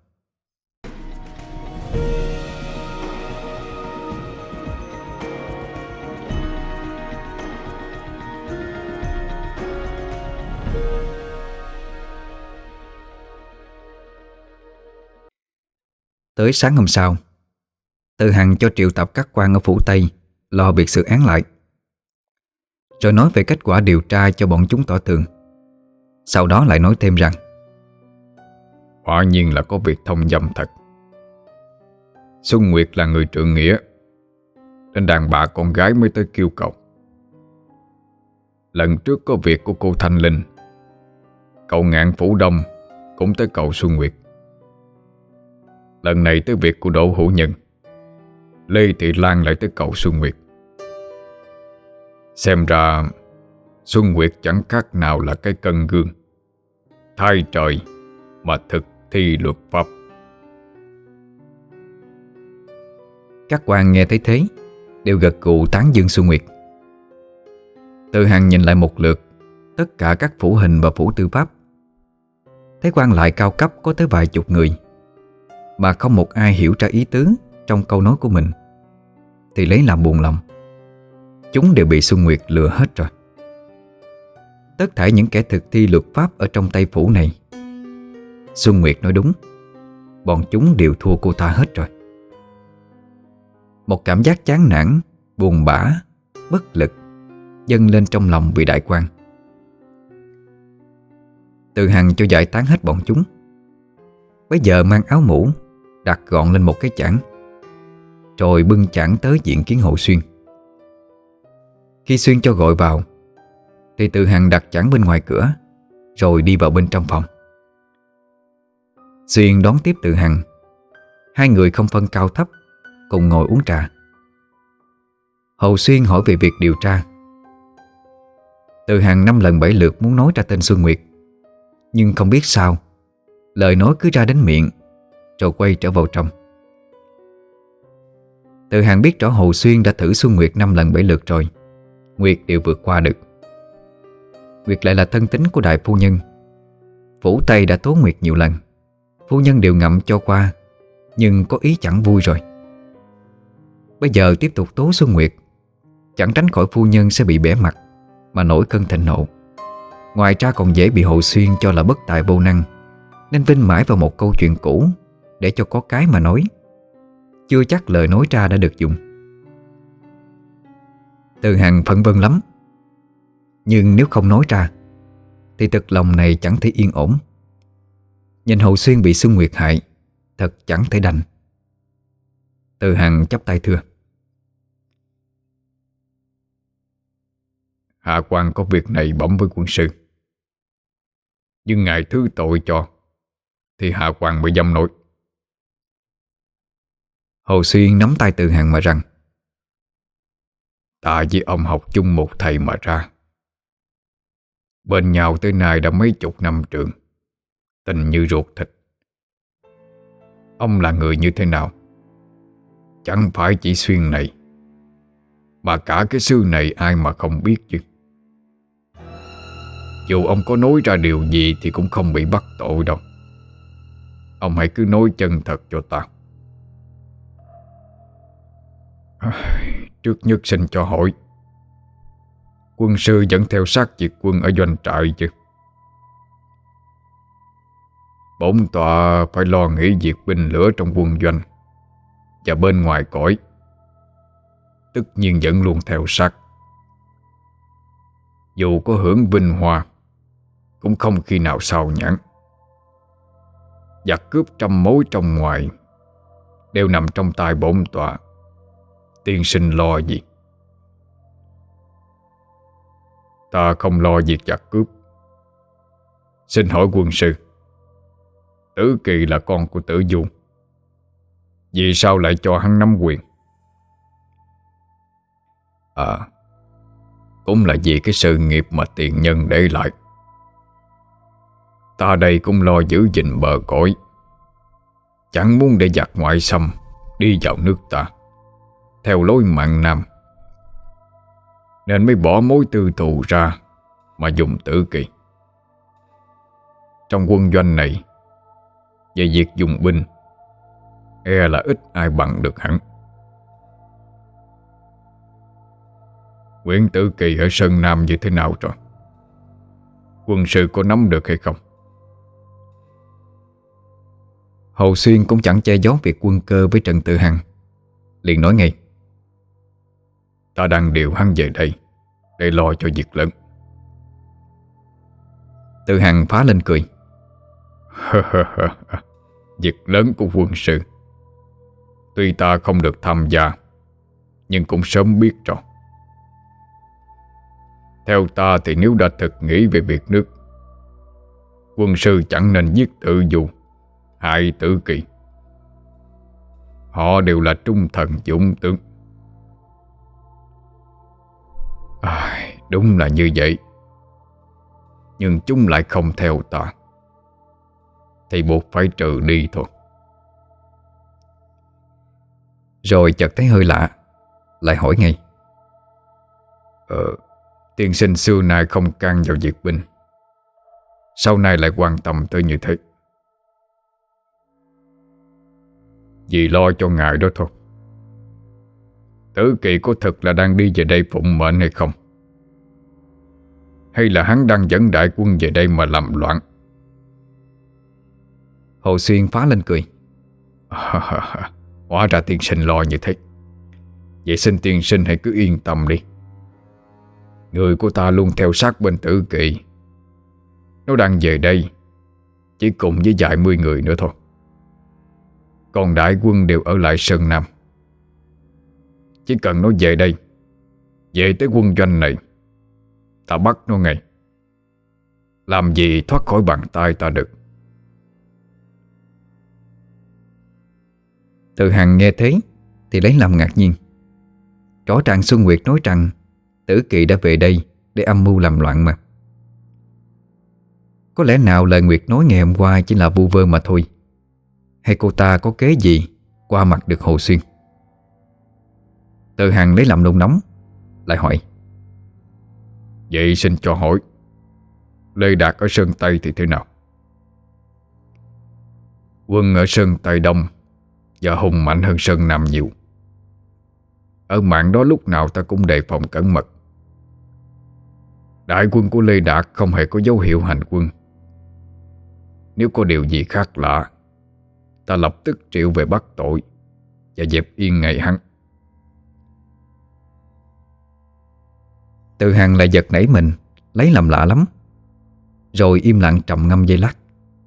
Tới sáng hôm sau, Từ Hằng cho triệu tập các quan ở phủ Tây lo việc xử án lại, rồi nói về kết quả điều tra cho bọn chúng tỏ tường. Sau đó lại nói thêm rằng quả nhiên là có việc thông dâm thật. Xuân Nguyệt là người trượng nghĩa, nên đàn bà con gái mới tới kêu cầu. Lần trước có việc của cô Thanh Linh, cậu Ngạn Phủ Đông cũng tới cầu Xuân Nguyệt. Lần này tới việc của Đỗ Hữu Nhân, Lê Thị Lan lại tới cầu Xuân Nguyệt. Xem ra Xuân Nguyệt chẳng khác nào là cái cân gương thay trời mà thực thi luật pháp. các quan nghe thấy thế đều gật gù tán dương Xuân Nguyệt. Từ Hằng nhìn lại một lượt tất cả các phủ hình và phủ tư pháp, thấy quan lại cao cấp có tới vài chục người mà không một ai hiểu ra ý tứ trong câu nói của mình, thì lấy làm buồn lòng. Chúng đều bị Xuân Nguyệt lừa hết rồi. Tất thảy những kẻ thực thi luật pháp ở trong Tây Phủ này, Xuân Nguyệt nói đúng, bọn chúng đều thua cô ta hết rồi. Một cảm giác chán nản, buồn bã, bất lực dâng lên trong lòng vị đại quan. Từ Hằng cho giải tán hết bọn chúng, bây giờ mang áo mũ đặt gọn lên một cái chảng, rồi bưng chảng tới diện kiến Hồ Xuyên. Khi Xuyên cho gọi vào, thì Từ Hằng đặt chảng bên ngoài cửa, rồi đi vào bên trong phòng. Xuyên đón tiếp Từ Hằng. Hai người không phân cao thấp, cùng ngồi uống trà. Hồ Xuyên hỏi về việc điều tra. Từ Hằng 5 lần 7 lượt muốn nói ra tên Xuân Nguyệt, nhưng không biết sao lời nói cứ ra đến miệng, rồi quay trở vào trong. Từ Hằng biết rõ Hồ Xuyên đã thử Xuân Nguyệt 5 lần 7 lượt rồi, Nguyệt đều vượt qua được. Nguyệt lại là thân tín của đại phu nhân. Phủ Tây đã tố Nguyệt nhiều lần, phu nhân đều ngậm cho qua, nhưng có ý chẳng vui rồi. Bây giờ tiếp tục tố Xuân Nguyệt, chẳng tránh khỏi phu nhân sẽ bị bẽ mặt mà nổi cơn thịnh nộ. Ngoài ra còn dễ bị Hồ Xuyên cho là bất tài vô năng, nên vin mãi vào một câu chuyện cũ để cho có cái mà nói, chưa chắc lời nói ra đã được dùng. Từ Hằng phân vân lắm, nhưng nếu không nói ra thì thực lòng này chẳng thể yên ổn. Nhìn Hồ Xuyên bị Xuân Nguyệt hại, thật chẳng thể đành. Từ Hằng chắp tay thưa: Hạ quan có việc này bẩm với quân sư, nhưng ngài thứ tội cho thì hạ quan mới dám nói. Hồ Xuyên nắm tay Từ Hằng mà rằng: Ta với ông học chung một thầy mà ra, bên nhau tới nay đã mấy chục năm trường, tình như ruột thịt. ông là người như thế nào. Chẳng phải chỉ Xuyên này, mà cả cái xứ này ai mà không biết chứ. Dù ông có nói ra điều gì thì cũng không bị bắt tội đâu. Ông hãy cứ nói chân thật cho ta. Trước nhất xin cho hỏi, quân sư vẫn theo sát việc quân ở doanh trại chứ? Bổn tọa phải lo nghĩ việc binh lửa trong quân doanh và bên ngoài cõi, tất nhiên vẫn luôn theo sát. Dù có hưởng vinh hoa, cũng không khi nào sao nhãn. Giặc cướp trăm mối trong ngoài đều nằm trong tay bổn tọa. Tiên sinh lo gì? Ta không lo việc giặc cướp. Xin hỏi quân sư, Tử Kỳ là con của Tử Du, vì sao lại cho hắn nắm quyền? Cũng là vì cái sự nghiệp mà tiền nhân để lại. Ta đây cũng lo giữ gìn bờ cõi, chẳng muốn để giặc ngoại xâm đi vào nước ta theo lối mạn nam, nên mới bỏ mối tư thù ra mà dùng Tử Kỳ. Trong quân doanh này, về việc dùng binh, e là ít ai bằng được hắn. Nguyễn Tử Kỳ ở Sơn Nam như thế nào rồi? Quân sư có nắm được hay không? Hồ Xuyên cũng chẳng che giấu việc quân cơ với Trần Tự Hằng, liền nói ngay: Ta đang điều hắn về đây để lo cho việc lớn. Tự Hằng phá lên cười. Việc lớn của quân sư, tuy ta không được tham gia, nhưng cũng sớm biết rồi. Theo ta thì nếu đã thực nghĩ về việc nước, quân sư chẳng nên giết Tử Du, hại Tử Kỳ. Họ đều là trung thần dũng tướng. Đúng là như vậy. Nhưng chúng lại không theo ta, thì buộc phải trừ đi thôi. Rồi chợt thấy hơi lạ, lại hỏi ngay: Tiên sinh xưa nay không can vào việc binh, sau này lại quan tâm tới như thế? Vì lo cho ngài đó thôi. Tử Kỳ có thực là đang đi về đây phụng mệnh hay không? Hay là hắn đang dẫn đại quân về đây mà làm loạn? Hồ Xuyên phá lên cười. Hóa ra tiên sinh lo như thế. Vậy xin tiên sinh hãy cứ yên tâm đi. Người của ta luôn theo sát bên Tử Kỳ. Nó đang về đây chỉ cùng với vài mươi người nữa thôi. Còn đại quân đều ở lại Sơn Nam. Chỉ cần nó về đây, về tới quân doanh này, ta bắt nó ngay. Làm gì thoát khỏi bàn tay ta được. Tự Hằng nghe thế thì lấy làm ngạc nhiên. Rõ ràng Xuân Nguyệt nói rằng Tử Kỳ đã về đây để âm mưu làm loạn mà. Có lẽ nào lời Nguyệt nói ngày hôm qua chỉ là vu vơ mà thôi, hay cô ta có kế gì qua mặt được Hồ Xuyên? Tự Hằng lấy làm nôn nóng, lại hỏi: Vậy xin cho hỏi, Lê Đạt ở Sơn Tây thì thế nào? Quân ở Sơn Tây đông và hùng mạnh hơn Sơn Nam nhiều. Ở mạn đó lúc nào ta cũng đề phòng cẩn mật. Đại quân của Lê Đạt không hề có dấu hiệu hành quân. Nếu có điều gì khác lạ, ta lập tức triệu về bắt tội và dẹp yên ngay hắn. Tự Hằng lại giật nảy mình, lấy làm lạ lắm, rồi im lặng trầm ngâm giây lát.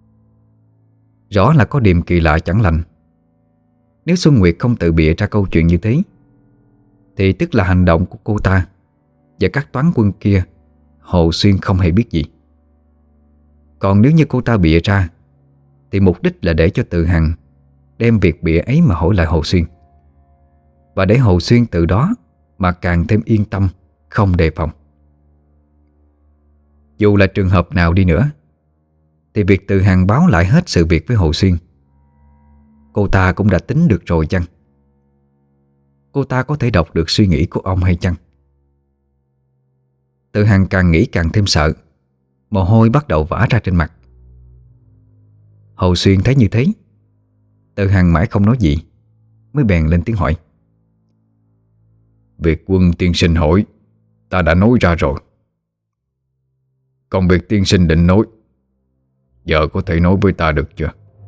Rõ là có điềm kỳ lạ chẳng lành. Nếu Xuân Nguyệt không tự bịa ra câu chuyện như thế, thì tức là hành động của cô ta và các toán quân kia Hồ Xuyên không hề biết gì. Còn nếu như cô ta bịa ra, thì mục đích là để cho Tự Hằng đem việc bịa ấy mà hỏi lại Hồ Xuyên, và để Hồ Xuyên từ đó mà càng thêm yên tâm, không đề phòng. Dù là trường hợp nào đi nữa, thì việc Tự Hằng báo lại hết sự việc với Hồ Xuyên Cô ta cũng đã tính được rồi chăng? Cô ta có thể đọc được suy nghĩ của ông hay chăng? Tự Hằng càng nghĩ càng thêm sợ. Mồ hôi bắt đầu vã ra trên mặt. Hầu Xuyên thấy như thế, Tự Hằng mãi không nói gì, mới bèn lên tiếng hỏi. Việc Quân tiên sinh hỏi ta đã nói ra rồi. Còn việc tiên sinh định nói, giờ có thể nói với ta được chưa?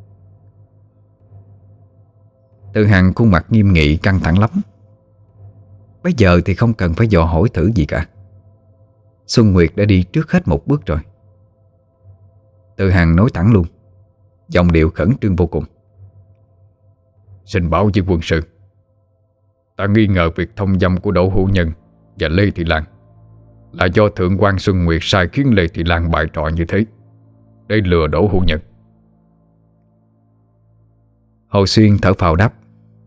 Tự Hằng khuôn mặt nghiêm nghị căng thẳng lắm. Bây giờ thì không cần phải dò hỏi thử gì cả. Xuân Nguyệt đã đi trước hết một bước rồi. Tự Hằng nói thẳng luôn, giọng điệu khẩn trương vô cùng. Xin báo với quân sư, ta nghi ngờ việc thông dâm của Đỗ Hữu Nhân và Lê Thị Lan là do Thượng quan Xuân Nguyệt sai khiến Lê Thị Lan bày trò như thế để lừa Đỗ Hữu Nhân. Hồ Xuyên thở phào đáp.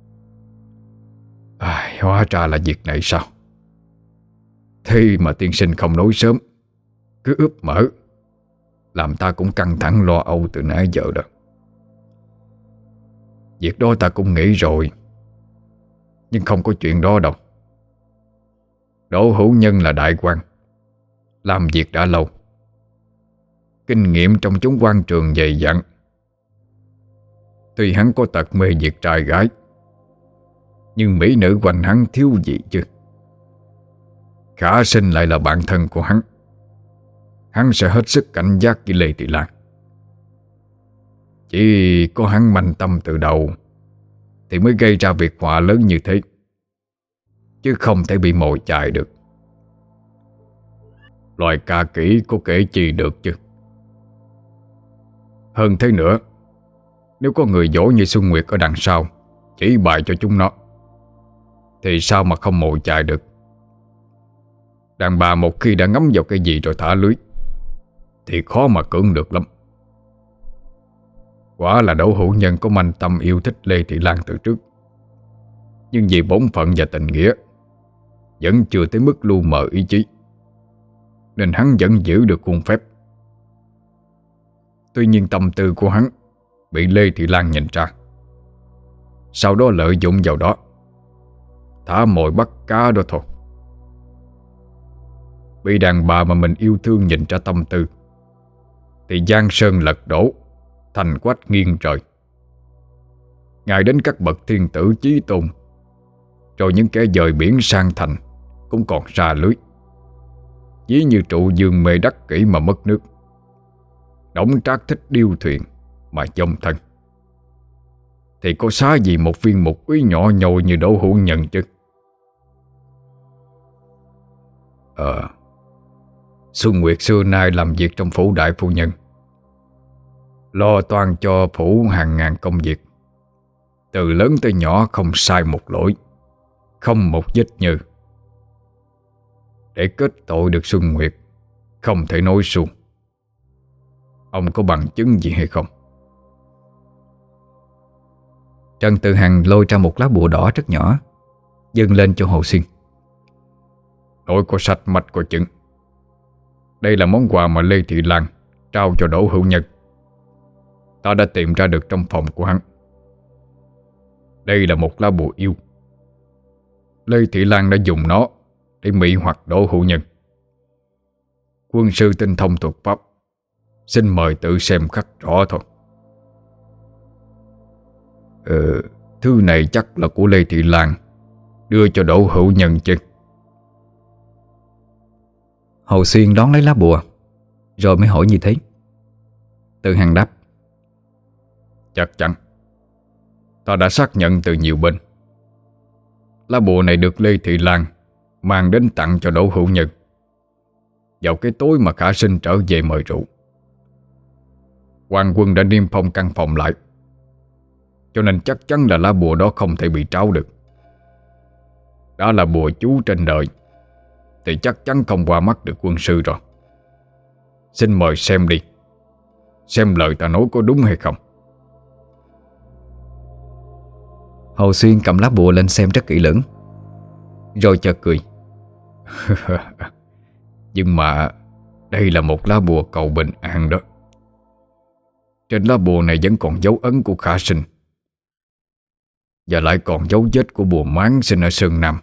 Hóa ra là việc này sao? Thế mà tiên sinh không nói sớm, cứ úp mở, làm ta cũng căng thẳng lo âu từ nãy giờ đó. Việc đó ta cũng nghĩ rồi, nhưng không có chuyện đó đâu. Đỗ Hữu Nhân là đại quan, làm việc đã lâu, kinh nghiệm trong chúng quan trường dày dặn. Tuy hắn có tật mê việc trai gái, nhưng mỹ nữ quanh hắn thiếu gì chứ. Khả Sinh lại là bạn thân của hắn, hắn sẽ hết sức cảnh giác với Lê Thị Lan. Chỉ có hắn manh tâm từ đầu thì mới gây ra việc họa lớn như thế, chứ không thể bị mồi chài được. Loài ca kỹ có kể chi được chứ. Hơn thế nữa, nếu có người dỗ như Xuân Nguyệt ở đằng sau chỉ bài cho chúng nó, thì sao mà không mồi chài được. Đàn bà một khi đã ngấm vào cái gì rồi thả lưới thì khó mà cưỡng được lắm. Quả là Đỗ Hữu Nhân có manh tâm yêu thích Lê Thị Lan từ trước, nhưng vì bổn phận và tình nghĩa vẫn chưa tới mức lu mờ ý chí, nên hắn vẫn giữ được khuôn phép. Tuy nhiên tâm tư của hắn bị Lê Thị Lan nhìn ra, sau đó lợi dụng vào đó, thả mồi bắt cá đó thôi. Bị đàn bà mà mình yêu thương nhìn ra tâm tư thì giang sơn lật đổ, thành quách nghiêng trời. Ngay đến các bậc thiên tử chí tôn, rồi những kẻ dời biển sang thành cũng còn ra lưới. Ví như trụ dương mê đắc kỷ mà mất nước, Đổng Trác thích điêu thuyền mà dông thân, thì có xá gì một viên mục úy nhỏ nhồi như Đỗ Hữu Nhân chứ. Xuân Nguyệt xưa nay làm việc trong phủ đại phu nhân, lo toan cho phủ hàng ngàn công việc, từ lớn tới nhỏ không sai một lỗi, không một vết nhơ. Để kết tội được Xuân Nguyệt không thể nói suông. Ông có bằng chứng gì hay không? Trần Tự Hằng lôi ra một lá bùa đỏ rất nhỏ, dâng lên cho Hồ Xuyên. Nói có sách mạch có chứng. Đây là món quà mà Lê Thị Lan trao cho Đỗ Hữu Nhân. Ta đã tìm ra được trong phòng của hắn. Đây là một lá bùa yêu. Lê Thị Lan đã dùng nó để mị hoặc Đỗ Hữu Nhân. Quân sư tinh thông thuật pháp, xin mời tự xem khắc rõ thôi. Thứ này chắc là của Lê Thị Lan đưa cho Đỗ Hữu Nhân chứ? Hồ Xuyên đón lấy lá bùa, rồi mới hỏi như thế. Tự Hằng đáp. Chắc chắn. Ta đã xác nhận từ nhiều bên. Lá bùa này được Lê Thị Lan mang đến tặng cho Đỗ Hữu Nhân vào cái tối mà Khả Sinh trở về mời rượu. Hoàng quân đã niêm phong căn phòng lại, cho nên chắc chắn là lá bùa đó không thể bị tráo được. Đã là bùa chú trên đời thì chắc chắn không qua mắt được quân sư rồi. Xin mời xem đi, xem lời ta nói có đúng hay không. Hồ Xuyên cầm lá bùa lên xem rất kỹ lưỡng, rồi chợt cười. Nhưng mà đây là một lá bùa cầu bình an đó. Trên lá bùa này vẫn còn dấu ấn của Khả Sinh, và lại còn dấu vết của bùa máng sinh ở Sơn Nam.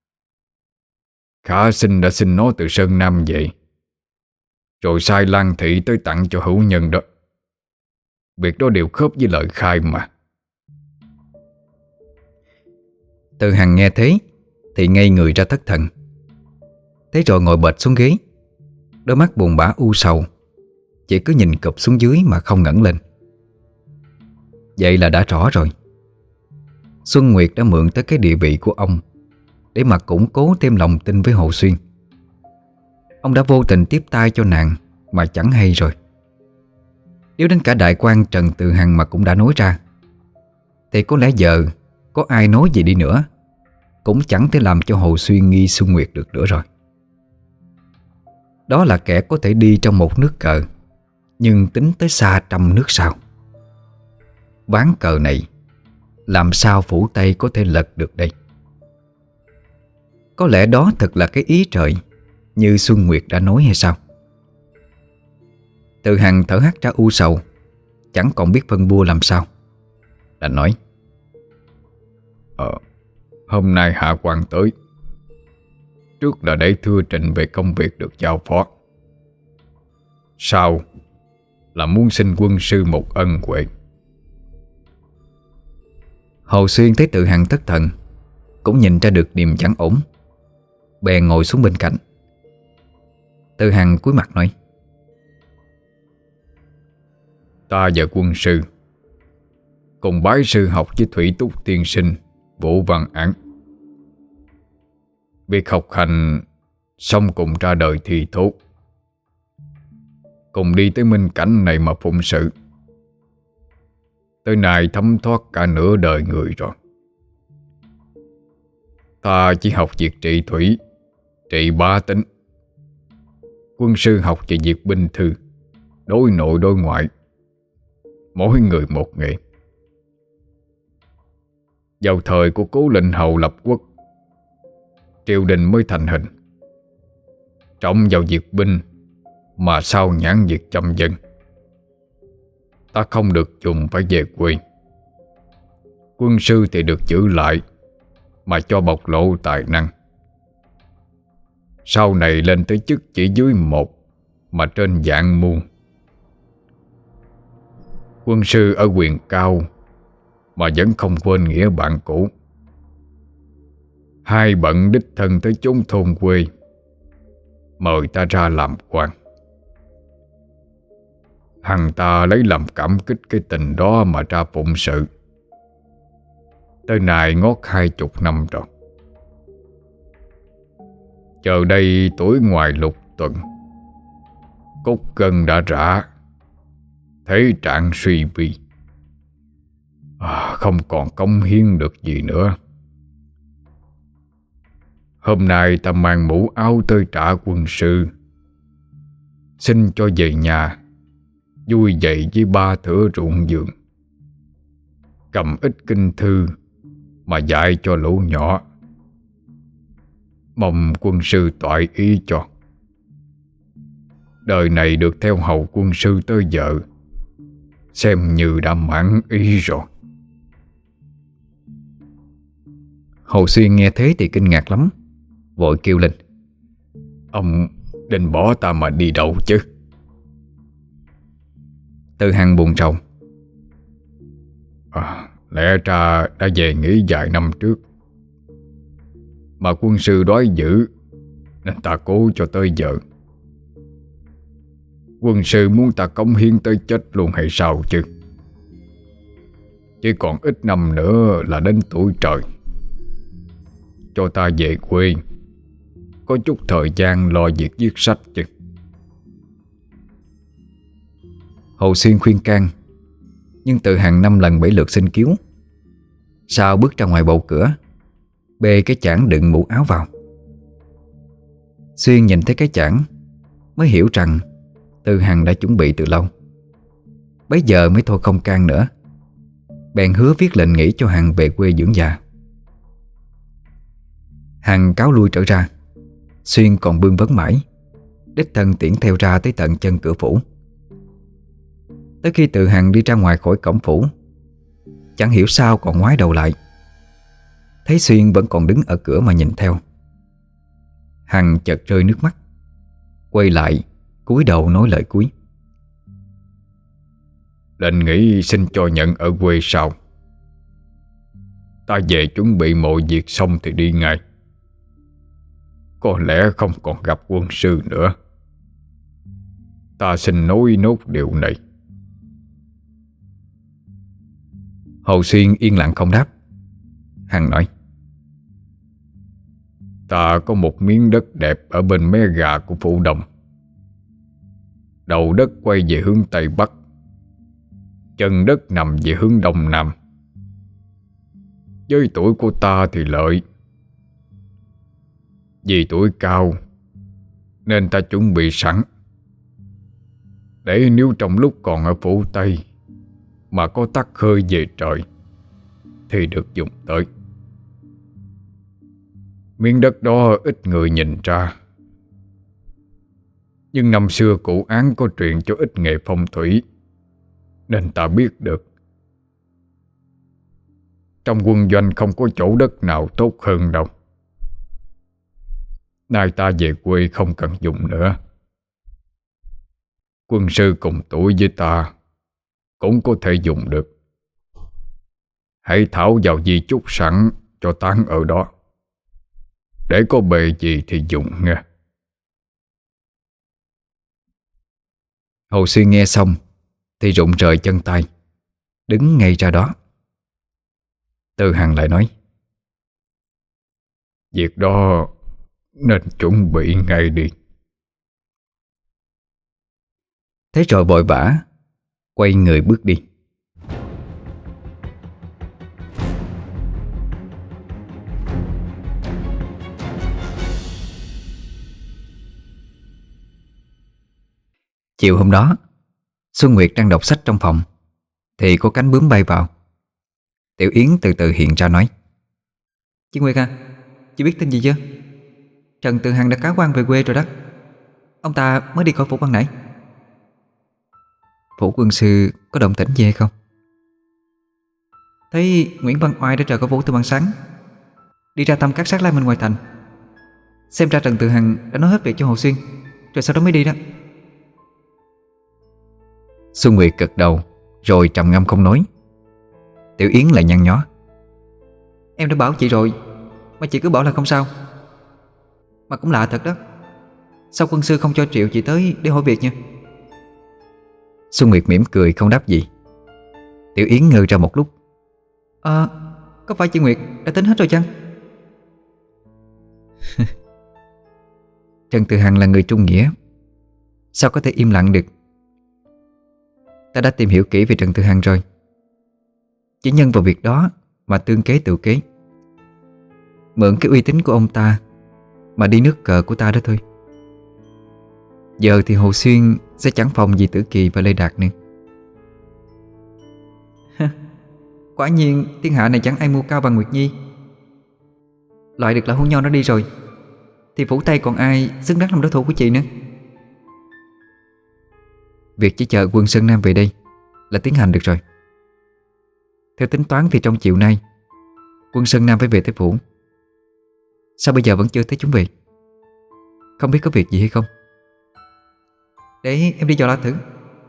Khả Sinh đã xin nó từ Sơn Nam về, rồi sai Lan Thị tới tặng cho hữu nhân đó. Việc đó đều khớp với lời khai mà. Từ Hằng nghe thế thì ngây người ra thất thần. Thế rồi ngồi bệt xuống ghế, đôi mắt buồn bã u sầu, chỉ cứ nhìn cụp xuống dưới mà không ngẩng lên. Vậy là đã rõ rồi. Xuân Nguyệt đã mượn tới cái địa vị của ông để mà củng cố thêm lòng tin với Hồ Xuyên. Ông đã vô tình tiếp tay cho nàng mà chẳng hay rồi. Nếu đến cả đại quan Trần Từ Hằng mà cũng đã nói ra, thì có lẽ giờ có ai nói gì đi nữa cũng chẳng thể làm cho Hồ Xuyên nghi Xuân Nguyệt được nữa rồi. Đó là kẻ có thể đi trong một nước cờ, nhưng tính tới xa trăm nước sao. Ván cờ này làm sao phủ Tây có thể lật được đây? Có lẽ đó thật là cái ý trời như Xuân Nguyệt đã nói hay sao? Từ Hằng thở hắt ra u sầu, chẳng còn biết phân bua làm sao. Đành nói: Hôm nay hạ quan tới, trước là để thưa trình về công việc được giao phó, sau là muốn xin quân sư một ân huệ. Hồ Xuyên thấy Từ Hằng thất thần, cũng nhìn ra được điểm chẳng ổn, bèn ngồi xuống bên cạnh. Từ Hằng cúi mặt nói: Ta và quân sư cùng bái sư học với Thủy Túc tiên sinh Vũ Văn Án. Việc học hành xong cùng ra đời thì thốt, cùng đi tới minh cảnh này mà phụng sự. Tới nay thấm thoát cả nửa đời người rồi. Ta chỉ học việc trị thủy, trị bá tính. Quân sư học về việc binh thư, đối nội đối ngoại, mỗi người một nghề. Vào thời của Cố Lệnh Hầu lập quốc, triều đình mới thành hình, trọng vào việc binh mà sao nhãn việc chăm dân. Ta không được dùng phải về quê. Quân sư thì được giữ lại mà cho bộc lộ tài năng. Sau này lên tới chức chỉ dưới một mà trên vạn muôn. Quân sư ở quyền cao mà vẫn không quên nghĩa bạn cũ. Hai bận đích thân tới chốn thôn quê, mời ta ra làm quan. Hằng ta lấy làm cảm kích cái tình đó mà ra phụng sự. Tới nay ngót 20 năm rồi. Chờ đây tuổi ngoài lục tuần, cốt gân đã rã, thế trạng suy vi, không còn cống hiến được gì nữa. Hôm nay ta mang mũ áo tới trả quân sư, xin cho về nhà vui dậy với ba thửa ruộng vườn, cầm ít kinh thư mà dạy cho lũ nhỏ. Mong quân sư toại ý cho. Đời này được theo hầu quân sư tới giờ, xem như đã mãn ý rồi. Hồ Xuyên nghe thế thì kinh ngạc lắm, vội kêu lên: Ông định bỏ ta mà đi đâu chứ? Từ Hằng buồn rầu: Lẽ ra đã về nghỉ vài năm trước, mà quân sư đói dữ nên ta cố cho tới giờ. Quân sư muốn ta cống hiến tới chết luôn hay sao chứ? Chỉ còn ít năm nữa là đến tuổi trời. Cho ta về quê, có chút thời gian lo việc viết sách chứ. Hồ Xuyên khuyên can, nhưng Từ Hằng 5 lần 7 lượt xin cứu. Sau bước ra ngoài bầu cửa, bê cái chản đựng mũ áo vào. Xuyên nhìn thấy cái chản mới hiểu rằng Từ Hằng đã chuẩn bị từ lâu. Bấy giờ mới thôi không can nữa, bèn hứa viết lệnh nghỉ cho Hằng về quê dưỡng già. Hằng cáo lui trở ra, Xuyên còn bươn vấn mãi, đích thân tiễn theo ra tới tận chân cửa phủ. Tới khi Từ Hằng đi ra ngoài khỏi cổng phủ, chẳng hiểu sao còn ngoái đầu lại, Thấy Xuyên vẫn còn đứng ở cửa mà nhìn theo, Hằng chợt rơi nước mắt, quay lại cúi đầu nói lời cuối. Định nghĩ xin cho nhận ở quê sao? Ta về chuẩn bị mọi việc xong thì đi ngay. Có lẽ không còn gặp quân sư nữa. Ta xin nói nốt điều này. Hồ Xuyên yên lặng không đáp. Hằng nói: Ta có một miếng đất đẹp ở bên mé gà của phủ đồng. Đầu đất quay về hướng Tây Bắc, chân đất nằm về hướng Đông Nam. Với tuổi của ta thì lợi. Vì tuổi cao nên ta chuẩn bị sẵn, để nếu trong lúc còn ở phủ Tây mà có tắc khơi về trời thì được dùng tới. Miếng đất đó ít người nhìn ra, nhưng năm xưa cụ Án có truyền cho ít nghề phong thủy, nên ta biết được. Trong quân doanh không có chỗ đất nào tốt hơn đâu. Nay ta về quê không cần dùng nữa. Quân sư cùng tuổi với ta cũng có thể dùng được. Hãy tháo vào di chúc sẵn cho tán ở đó, để có bề gì thì dùng nghe. Hồ Xuyên nghe xong thì rụng rời chân tay, đứng ngay ra đó. Từ Hằng lại nói: Việc đó nên chuẩn bị ngay đi. Thế rồi vội vã quay người bước đi. Chiều hôm đó, Xuân Nguyệt đang đọc sách trong phòng thì có cánh bướm bay vào. Tiểu Yến từ từ hiện ra nói: Chị Nguyệt à, chị biết tin gì chưa? Trần Từ Hằng đã cáo quan về quê rồi đó. Ông ta mới đi khỏi phủ ban nãy. Phủ quân sư có động tĩnh gì hay không? Thấy Nguyễn Văn Oai đã rời khỏi phủ từ ban sáng, đi ra thăm các sát lai bên ngoài thành. Xem ra Trần Từ Hằng đã nói hết việc cho Hồ Xuyên, rồi sau đó mới đi đó. Xuân Nguyệt gật đầu rồi trầm ngâm không nói. Tiểu Yến lại nhăn nhó: Em đã bảo chị rồi mà chị cứ bảo là không sao. Mà cũng lạ thật đó, sao quân sư không cho triệu chị tới để hỏi việc nha? Xuân Nguyệt mỉm cười không đáp gì. Tiểu Yến ngơ ra một lúc: Có phải chị Nguyệt đã tính hết rồi chăng? Trần Từ Hằng là người trung nghĩa, sao có thể im lặng được? Ta đã tìm hiểu kỹ về Trần Từ Hằng rồi. Chỉ nhân vào việc đó mà tương kế tự kế, mượn cái uy tín của ông ta mà đi nước cờ của ta đó thôi. Giờ thì Hồ Xuyên sẽ chẳng phòng gì Tử Kỳ và Lê Đạt nữa. Quả nhiên thiên hạ này chẳng ai mua cao bằng Nguyệt Nhi. Loại được là hôn nho nó đi rồi thì phủ Tây còn ai xứng đáng làm đối thủ của chị nữa. Việc chỉ chờ quân Sơn Nam về đây là tiến hành được rồi. Theo tính toán thì trong chiều nay quân Sơn Nam phải về tới phủ. Sao bây giờ vẫn chưa thấy chúng về? Không biết có việc gì hay không? Để em đi dò la thử.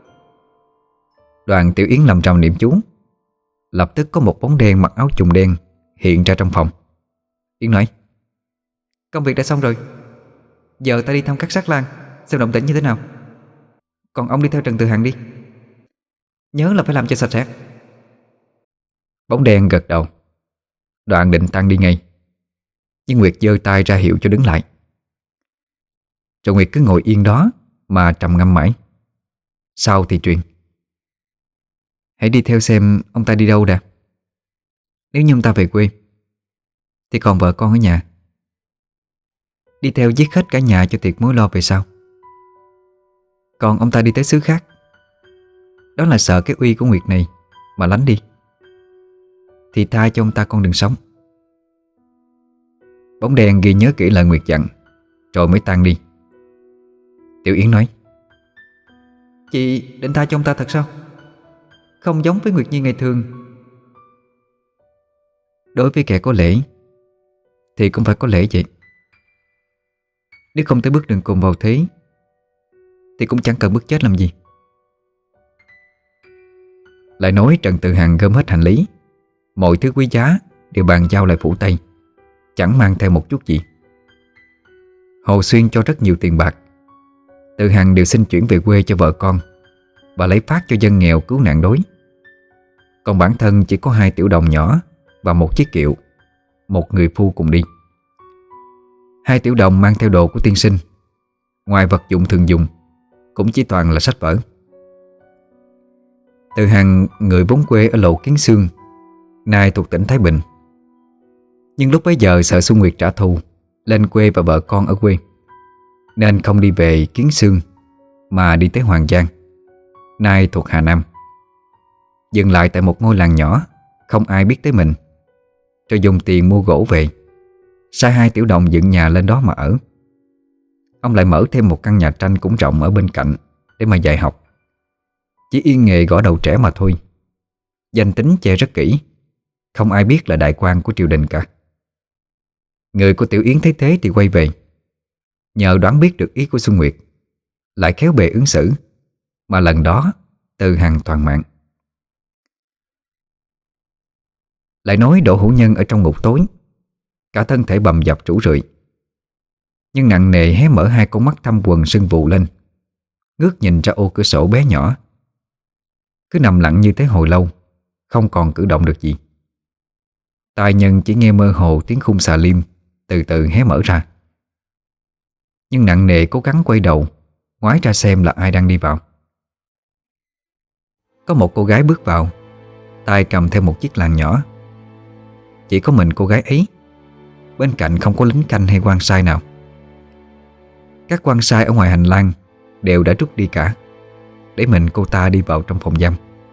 Đoàn Tiểu Yến lầm trầm niệm chú. Lập tức có một bóng đen mặc áo trùng đen hiện ra trong phòng. Yến nói: Công việc đã xong rồi, giờ ta đi thăm các sát lang xem động tĩnh như thế nào. Còn ông đi theo Trần Từ Hằng đi, nhớ là phải làm cho sạch sẽ. Bóng đen gật đầu. Đoạn định tăng đi ngay, nhưng Nguyệt giơ tay ra hiệu cho đứng lại. Rồi Nguyệt cứ ngồi yên đó mà trầm ngâm mãi. Sau thì truyền: Hãy đi theo xem ông ta đi đâu đã. Nếu như ông ta về quê thì còn vợ con ở nhà. Đi theo giết hết cả nhà cho tiệc mối lo về sau. Còn ông ta đi tới xứ khác, đó là sợ cái uy của Nguyệt này mà lánh đi, thì tha cho ông ta con đường sống. Bóng đèn ghi nhớ kỹ lời Nguyệt dặn, rồi mới tan đi. Tiểu Yến nói: Chị định tha cho ông ta thật sao? Không giống với Nguyệt Nhi ngày thường. Đối với kẻ có lễ thì cũng phải có lễ vậy. Nếu không tới bước đường cùng vào thế thì cũng chẳng cần bước chết làm gì. Lại nói Trần Tự Hằng gom hết hành lý, mọi thứ quý giá đều bàn giao lại phủ Tây, chẳng mang theo một chút gì. Hồ Xuyên cho rất nhiều tiền bạc. Tự Hằng đều xin chuyển về quê cho vợ con và lấy phát cho dân nghèo cứu nạn đói. Còn bản thân chỉ có 2 tiểu đồng nhỏ và một chiếc kiệu, một người phu cùng đi. 2 tiểu đồng mang theo đồ của tiên sinh, ngoài vật dụng thường dùng cũng chỉ toàn là sách vở. Tự Hằng người vốn quê ở Lộ Kiến Xương, nay thuộc tỉnh Thái Bình. Nhưng lúc bấy giờ sợ Xuân Nguyệt trả thù lên quê và vợ con ở quê, nên không đi về Kiến Xương mà đi tới Hoàng Giang, nay thuộc Hà Nam. Dừng lại tại một ngôi làng nhỏ không ai biết tới mình, rồi dùng tiền mua gỗ về, sai 2 tiểu đồng dựng nhà lên đó mà ở. Ông lại mở thêm một căn nhà tranh cũng rộng ở bên cạnh để mà dạy học. Chỉ yên nghề gõ đầu trẻ mà thôi. Danh tính che rất kỹ, không ai biết là đại quan của triều đình cả. Người của Tiểu Yến thấy thế thì quay về, nhờ đoán biết được ý của Xuân Nguyệt, lại khéo bề ứng xử, mà lần đó Tự Hằng toàn mạng. Lại nói Đỗ Hữu Nhân ở trong ngục tối, cả thân thể bầm dập rũ rượi, nhưng nặng nề hé mở 2 con mắt thâm quầng sưng vù lên, ngước nhìn ra ô cửa sổ bé nhỏ. Cứ nằm lặng như thế hồi lâu, không còn cử động được gì. Tai Nhân chỉ nghe mơ hồ tiếng khung xà lim từ từ hé mở ra, nhưng nặng nề cố gắng quay đầu ngoái ra xem là ai đang đi vào. Có một cô gái bước vào, tay cầm theo một chiếc làng nhỏ. Chỉ có mình cô gái ấy, bên cạnh không có lính canh hay quan sai nào. Các quan sai ở ngoài hành lang đều đã rút đi cả, để mình cô ta đi vào trong phòng giam.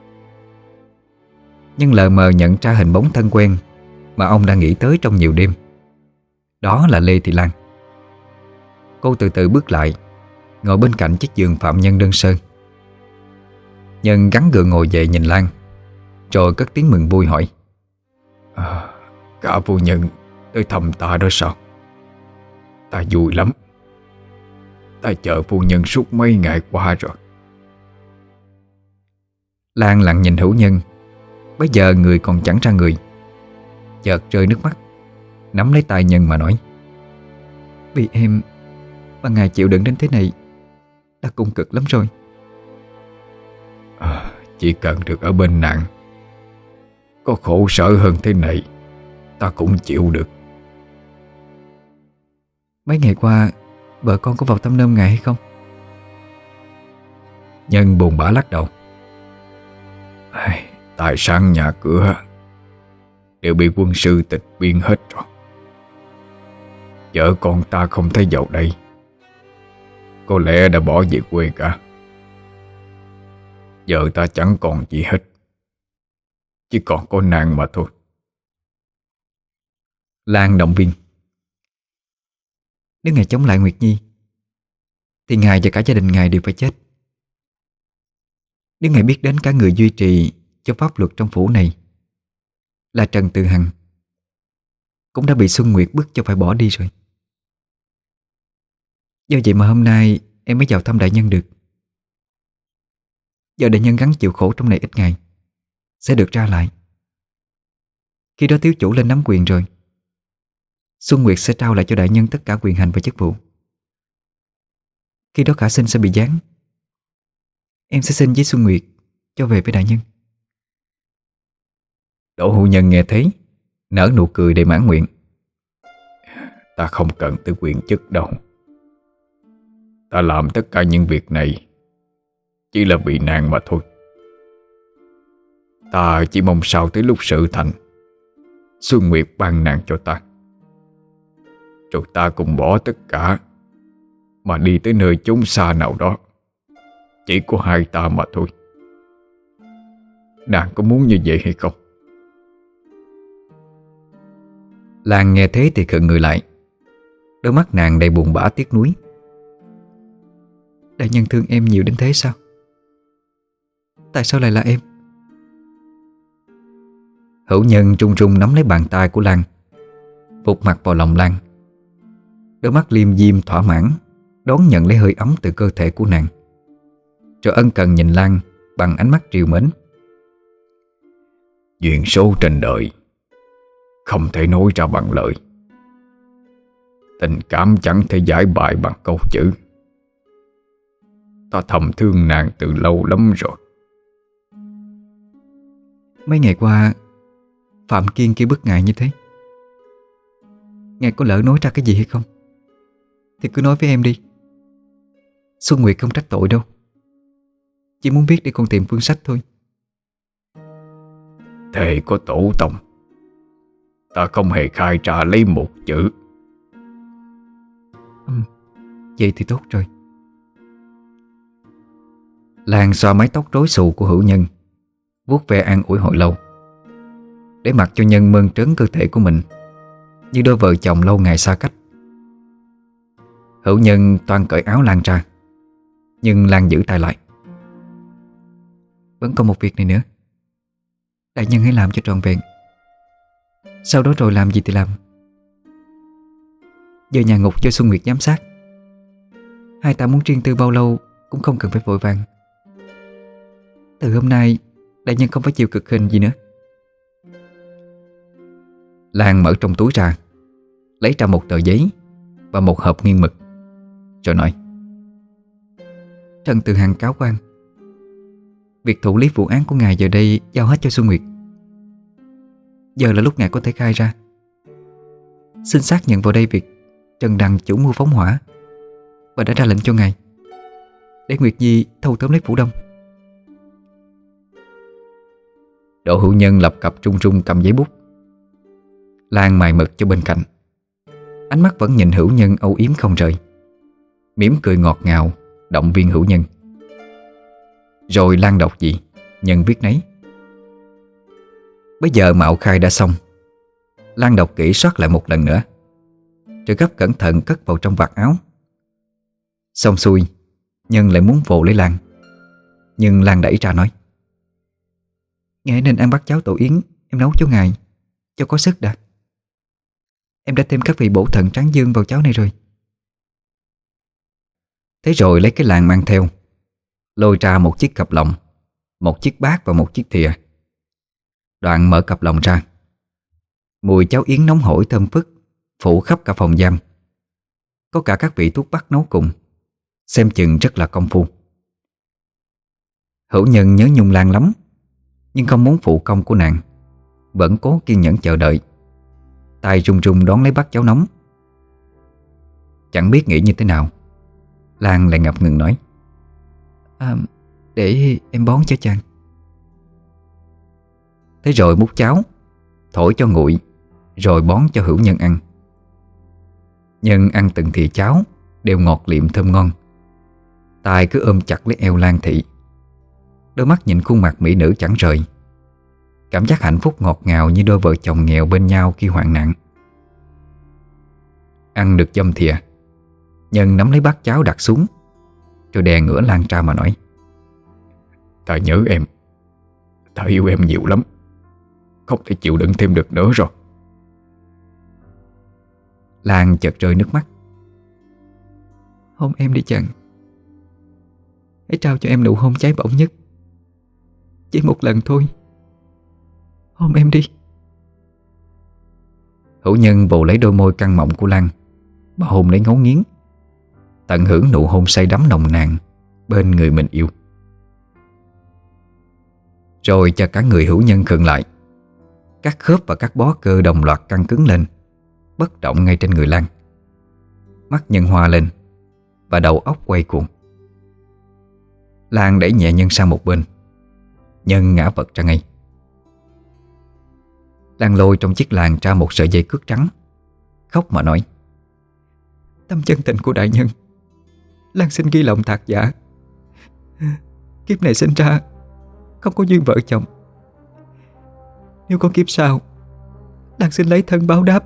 Nhưng lờ mờ nhận ra hình bóng thân quen mà ông đã nghĩ tới trong nhiều đêm. Đó là Lê Thị Lan. Cô từ từ bước lại, ngồi bên cạnh chiếc giường phạm nhân đơn sơ. Nhân gắn gượng ngồi dậy nhìn Lan, rồi cất tiếng mừng vui hỏi: Cả phu nhân tới thăm ta đó sao? Ta vui lắm. Ta chờ phu nhân suốt mấy ngày qua rồi. Lan lặng nhìn Hữu Nhân, bây giờ người còn chẳng ra người, chợt rơi nước mắt, nắm lấy tay Nhân mà nói: Vì em mà ngài chịu đựng đến thế này đã cũng cực lắm rồi. Chỉ cần được ở bên nạn, có khổ sở hơn thế này ta cũng chịu được. Mấy ngày qua vợ con có vào thăm nôm ngài hay không? Nhân buồn bã lắc đầu: Tài sản nhà cửa đều bị quân sư tịch biên hết rồi. Vợ con ta không thấy vào đây, có lẽ đã bỏ về quê cả. Giờ ta chẳng còn gì hết, chỉ còn có nàng mà thôi. Lan động viên: Nếu ngài chống lại Nguyệt Nhi thì ngài và cả gia đình ngài đều phải chết. Nếu ngài biết đến cả người duy trì cho pháp luật trong phủ này là Trần Tự Hằng, cũng đã bị Xuân Nguyệt bức cho phải bỏ đi rồi. Do vậy mà hôm nay em mới vào thăm đại nhân được. Giờ đại nhân gắng chịu khổ trong này ít ngày, sẽ được ra lại. Khi đó thiếu chủ lên nắm quyền rồi, Xuân Nguyệt sẽ trao lại cho đại nhân tất cả quyền hành và chức vụ. Khi đó Khả Sinh sẽ bị giáng. Em sẽ xin với Xuân Nguyệt cho về với đại nhân. Đỗ Hữu Nhân nghe thấy, nở nụ cười đầy mãn nguyện: Ta không cần tới quyền chức đâu. Ta làm tất cả những việc này chỉ là vì nàng mà thôi. Ta chỉ mong sao tới lúc sự thành, Xuân Nguyệt ban nàng cho ta, rồi ta cùng bỏ tất cả mà đi tới nơi chốn xa nào đó, chỉ có hai ta mà thôi. Nàng có muốn như vậy hay không? Lan nghe thế thì khựng người lại, đôi mắt nàng đầy buồn bã tiếc nuối. Đại nhân thương em nhiều đến thế sao? Tại sao lại là em? Hữu Nhân trung trung nắm lấy bàn tay của Lan, Phục mặt vào lòng Lan. Đôi mắt liêm diêm thỏa mãn đón nhận lấy hơi ấm từ cơ thể của nàng, rồi ân cần nhìn Lan bằng ánh mắt trìu mến. Duyên số trên đời không thể nói ra bằng lời. Tình cảm chẳng thể giải bày bằng câu chữ. Ta thầm thương nàng từ lâu lắm rồi. Mấy ngày qua Phạm Kiên kia bức ngại như thế, ngài có lỡ nói ra cái gì hay không thì cứ nói với em đi. Xuân Nguyệt không trách tội đâu, chỉ muốn biết để con tìm phương sách thôi. Thề có tổ tông, ta không hề khai ra lấy một chữ. Vậy thì tốt rồi. Lan xoa mái tóc rối xù của Hữu Nhân, vuốt ve an ủi hồi lâu, để mặc cho Nhân mơn trớn cơ thể của mình như đôi vợ chồng lâu ngày xa cách. Hữu Nhân toan cởi áo Lan ra, nhưng Lan giữ tay lại. Vẫn còn một việc này nữa, đại nhân hãy làm cho trọn vẹn. Sau đó rồi làm gì thì làm. Giờ nhà ngục cho Xuân Nguyệt giám sát, hai ta muốn riêng tư bao lâu cũng không cần phải vội vàng. Từ hôm nay đại nhân không phải chịu cực hình gì nữa. Lan mở trong túi ra, lấy ra một tờ giấy và một hộp nghiêng mực, rồi nói: Trần Từ Hằng cáo quan, việc thụ lý vụ án của ngài giờ đây giao hết cho Xuân Nguyệt. Giờ là lúc ngài có thể khai ra. Xin xác nhận vào đây việc Trần Đằng chủ mưu phóng hỏa và đã ra lệnh cho ngài để Nguyệt Nhi thâu tóm lấy Phủ Đông. Đỗ Hữu Nhân lập cập trung trung cầm giấy bút. Lan mài mực cho bên cạnh, ánh mắt vẫn nhìn Hữu Nhân âu yếm không rời, mỉm cười ngọt ngào động viên Hữu Nhân. Rồi Lan đọc gì, Nhân viết nấy. Bây giờ mạo khai đã xong, Lan đọc kỹ soát lại một lần nữa, rồi gấp cẩn thận cất vào trong vạt áo. Xong xuôi, Nhân lại muốn vồ lấy Lan, nhưng Lan đẩy ra nói: Ngài nên ăn bát cháo tổ yến em nấu cho ngài, cho có sức đã. Em đã thêm các vị bổ thận tráng dương vào cháo này rồi. Thế rồi lấy cái làng mang theo, lôi ra một chiếc cặp lồng, một chiếc bát và một chiếc thìa. Đoạn mở cặp lồng ra. Mùi cháo yến nóng hổi thơm phức phủ khắp cả phòng giam. Có cả các vị thuốc bắc nấu cùng, xem chừng rất là công phu. Hữu Nhân nhớ Nhung Lan lắm, nhưng không muốn phụ công của nàng, vẫn cố kiên nhẫn chờ đợi, tay run run đón lấy bát cháo nóng. Chẳng biết nghĩ như thế nào, Lan lại ngập ngừng nói: Để em bón cho chàng. Thế rồi múc cháo, thổi cho nguội, rồi bón cho Hữu Nhân ăn. Nhân ăn từng thìa cháo đều ngọt liệm thơm ngon, tay cứ ôm chặt lấy eo Lan Thị, đôi mắt nhìn khuôn mặt mỹ nữ chẳng rời. Cảm giác hạnh phúc ngọt ngào như đôi vợ chồng nghèo bên nhau khi hoạn nạn. Ăn được dâm thìa, Nhân nắm lấy bát cháo đặt xuống, rồi đè ngửa Lan ra mà nói: Ta nhớ em, ta yêu em nhiều lắm, không thể chịu đựng thêm được nữa rồi. Lan chợt rơi nước mắt. Hôn em đi chàng. Hãy trao cho em nụ hôn cháy bỏng nhất, chỉ một lần thôi. Hôn em đi. Hữu Nhân vồ lấy đôi môi căng mọng của Lan mà hôn lấy ngấu nghiến, tận hưởng nụ hôn say đắm nồng nàn bên người mình yêu. Rồi cho cả người Hữu Nhân khựng lại, các khớp và các bó cơ đồng loạt căng cứng lên, bất động ngay trên người Lan. Mắt Nhân hoa lên và đầu óc quay cuồng. Lan đẩy nhẹ Nhân sang một bên, Nhân ngã vật ra ngay. Lan lôi trong chiếc làng ra một sợi dây cước trắng, khóc mà nói: Tâm chân tình của đại nhân, Lan xin ghi lòng thạc giả. Kiếp này sinh ra không có duyên vợ chồng, nếu có kiếp sau, Lan xin lấy thân báo đáp.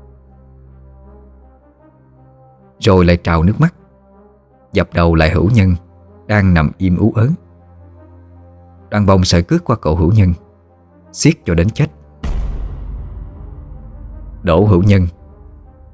Rồi lại trào nước mắt, dập đầu lại Hữu Nhân đang nằm im ú ớn. Đoàn vòng sợi cước qua cổ Hữu Nhân, siết cho đến chết. Đỗ Hữu Nhân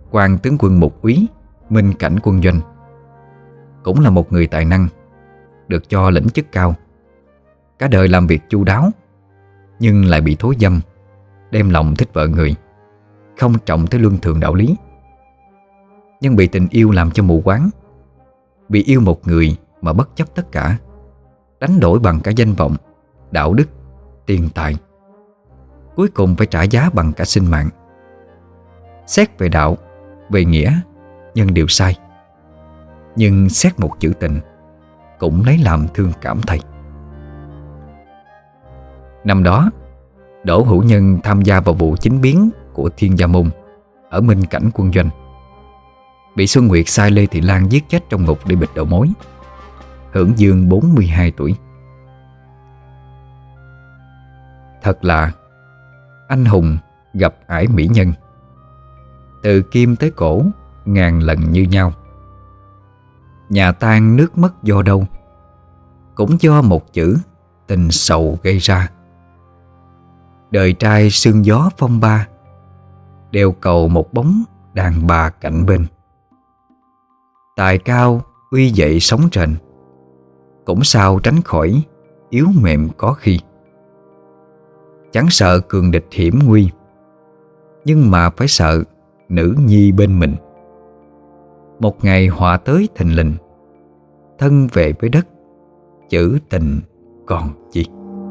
quan tướng quân mục úy Minh Cảnh Quân Doanh, cũng là một người tài năng, được cho lĩnh chức cao. Cả đời làm việc chu đáo, nhưng lại bị thối dâm, đem lòng thích vợ người, không trọng tới luân thường đạo lý. Nhưng bị tình yêu làm cho mù quáng, vì yêu một người mà bất chấp tất cả, đánh đổi bằng cả danh vọng, đạo đức, tiền tài, cuối cùng phải trả giá bằng cả sinh mạng. Xét về đạo, về nghĩa, nhân đều sai, nhưng xét một chữ tình cũng lấy làm thương cảm thầy. Năm đó, Đỗ Hữu Nhân tham gia vào vụ chính biến của Thiên Gia Môn ở Minh Cảnh Quân Doanh, bị Xuân Nguyệt sai Lê Thị Lan giết chết trong ngục để bịt đầu mối, hưởng dương 42 tuổi. Thật là anh hùng gặp ải mỹ nhân, từ kim tới cổ ngàn lần như nhau. Nhà tan nước mất do đâu, cũng do một chữ tình sầu gây ra. Đời trai sương gió phong ba, đều cầu một bóng đàn bà cạnh bên. Tài cao uy dậy sóng rền, cũng sao tránh khỏi yếu mềm có khi. Chẳng sợ cường địch hiểm nguy, nhưng mà phải sợ nữ nhi bên mình. Một ngày họa tới thình lình, thân về với đất, chữ tình còn chi.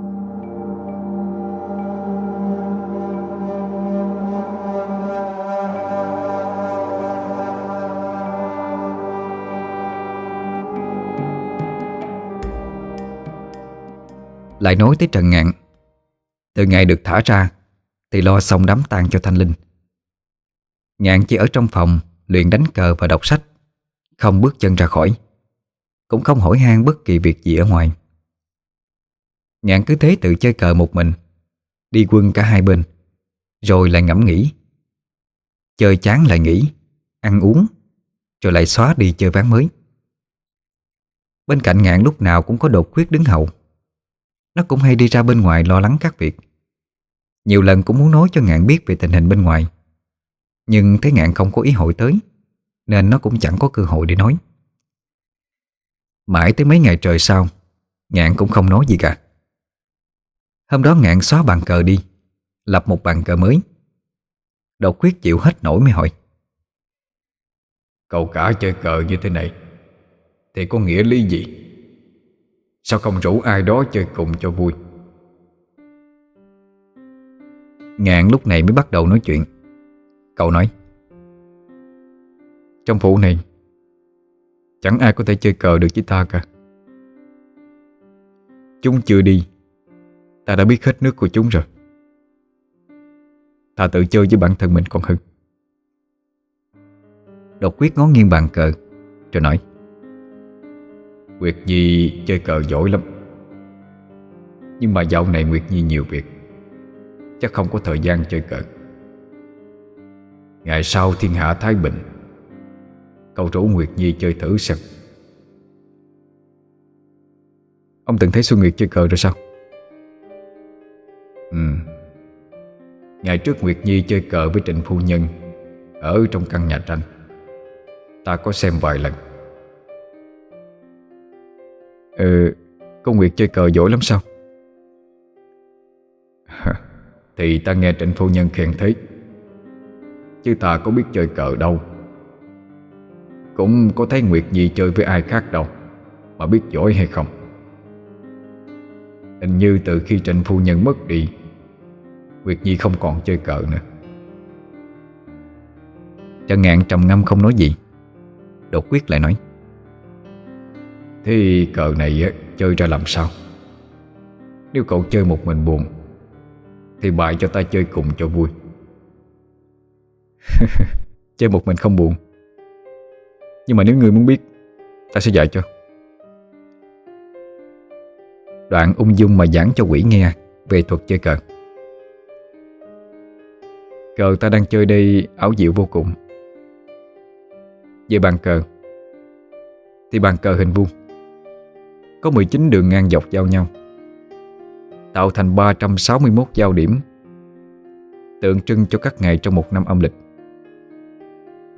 Lại nói tới Trần Ngạn. Từ ngày được thả ra thì lo xong đám tang cho Thanh Linh. Ngạn chỉ ở trong phòng luyện đánh cờ và đọc sách, không bước chân ra khỏi, cũng không hỏi han bất kỳ việc gì ở ngoài. Ngạn cứ thế tự chơi cờ một mình, đi quân cả hai bên, rồi lại ngẫm nghĩ. Chơi chán lại nghỉ, ăn uống, rồi lại xóa đi chơi ván mới. Bên cạnh Ngạn lúc nào cũng có Đột Quyết đứng hầu. Nó cũng hay đi ra bên ngoài lo lắng các việc. Nhiều lần cũng muốn nói cho Ngạn biết về tình hình bên ngoài, nhưng thấy Ngạn không có ý hội tới, nên nó cũng chẳng có cơ hội để nói. Mãi tới mấy ngày trời sau, Ngạn cũng không nói gì cả. Hôm đó Ngạn xóa bàn cờ đi, lập một bàn cờ mới. Đột Quyết chịu hết nổi mới hỏi: Cậu cả chơi cờ như thế này thì có nghĩa lý gì? Sao không rủ ai đó chơi cùng cho vui? Ngạn lúc này mới bắt đầu nói chuyện. Cậu nói: Trong phủ này chẳng ai có thể chơi cờ được với ta cả. Chúng chưa đi, ta đã biết hết nước của chúng rồi. Ta tự chơi với bản thân mình còn hơn. Đột Quyết ngó nghiêng bàn cờ rồi nói: Nguyệt Nhi chơi cờ giỏi lắm, nhưng mà dạo này Nguyệt Nhi nhiều việc, chắc không có thời gian chơi cờ. Ngày sau thiên hạ thái bình, cậu rủ Nguyệt Nhi chơi thử xem. Ông từng thấy Xuân Nguyệt chơi cờ rồi sao? Ngày trước Nguyệt Nhi chơi cờ với Trịnh phu nhân ở trong căn nhà tranh, ta có xem vài lần. Cô Nguyệt chơi cờ giỏi lắm sao? Thì ta nghe Trịnh phu nhân khen thế, chứ ta có biết chơi cờ đâu. Cũng có thấy Nguyệt Nhi chơi với ai khác đâu mà biết giỏi hay không. Hình như từ khi Trịnh phu nhân mất đi, Nguyệt Nhi không còn chơi cờ nữa. Trần Ngạn trầm ngâm không nói gì. Đột Quyết lại nói: Thế cờ này chơi ra làm sao? Nếu cậu chơi một mình buồn thì bày cho ta chơi cùng cho vui. Chơi một mình không buồn, nhưng mà nếu người muốn biết, ta sẽ dạy cho. Đoạn ung dung mà giảng cho quỷ nghe về thuật chơi cờ. Cờ ta đang chơi đây ảo diệu vô cùng. Về bàn cờ thì bàn cờ hình vuông, có 19 đường ngang dọc giao nhau, tạo thành 361 giao điểm, tượng trưng cho các ngày trong một năm âm lịch.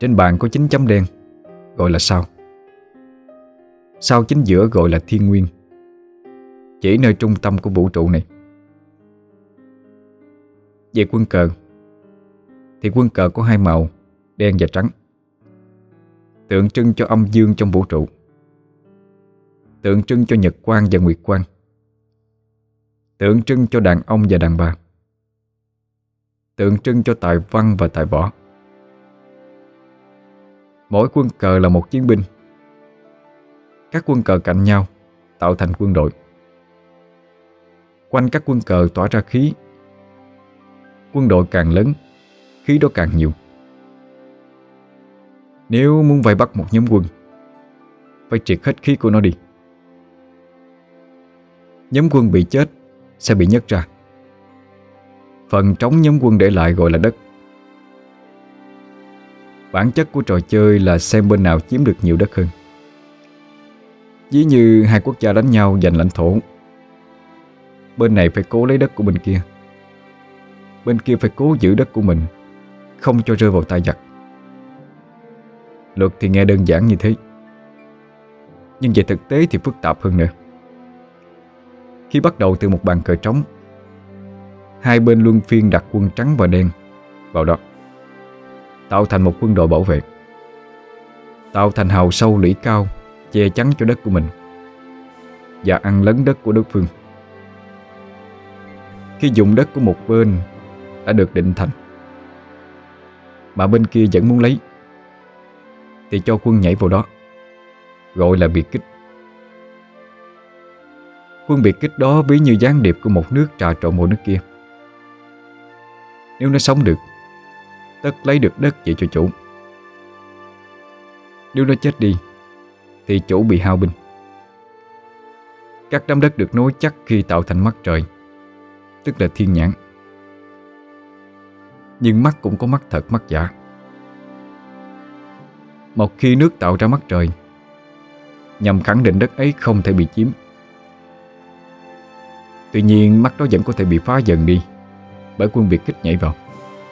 Trên bàn có 9 chấm đen, gọi là sao. Sao chính giữa gọi là thiên nguyên, chỉ nơi trung tâm của vũ trụ này. Về quân cờ thì quân cờ có hai màu, đen và trắng, tượng trưng cho âm dương trong vũ trụ, tượng trưng cho nhật quang và nguyệt quang, tượng trưng cho đàn ông và đàn bà, tượng trưng cho tài văn và tài võ. Mỗi quân cờ là một chiến binh. Các quân cờ cạnh nhau tạo thành quân đội. Quanh các quân cờ tỏa ra khí. Quân đội càng lớn, khí đó càng nhiều. Nếu muốn vây bắt một nhóm quân, phải triệt hết khí của nó đi. Nhóm quân bị chết sẽ bị nhấc ra. Phần trống nhóm quân để lại gọi là đất. Bản chất của trò chơi là xem bên nào chiếm được nhiều đất hơn. Ví như hai quốc gia đánh nhau giành lãnh thổ, bên này phải cố lấy đất của bên kia, bên kia phải cố giữ đất của mình, không cho rơi vào tay giặc. Luật thì nghe đơn giản như thế, nhưng về thực tế thì phức tạp hơn nữa. Khi bắt đầu từ một bàn cờ trống, hai bên luân phiên đặt quân trắng và đen vào đó, tạo thành một quân đội bảo vệ, tạo thành hào sâu lũy cao che chắn cho đất của mình và ăn lấn đất của đối phương. Khi dùng đất của một bên đã được định thành mà bên kia vẫn muốn lấy thì cho quân nhảy vào đó, gọi là biệt kích. Quân biệt kích đó ví như gián điệp của một nước trà trộn một nước kia. Nếu nó sống được, tất lấy được đất về cho chủ. Nếu nó chết đi thì chủ bị hao binh. Các đám đất được nối chắc khi tạo thành mắt trời, tức là thiên nhãn. Nhưng mắt cũng có mắt thật, mắt giả. Một khi nước tạo ra mắt trời, nhằm khẳng định đất ấy không thể bị chiếm. Tuy nhiên mắt đó vẫn có thể bị phá dần đi bởi quân biệt kích nhảy vào.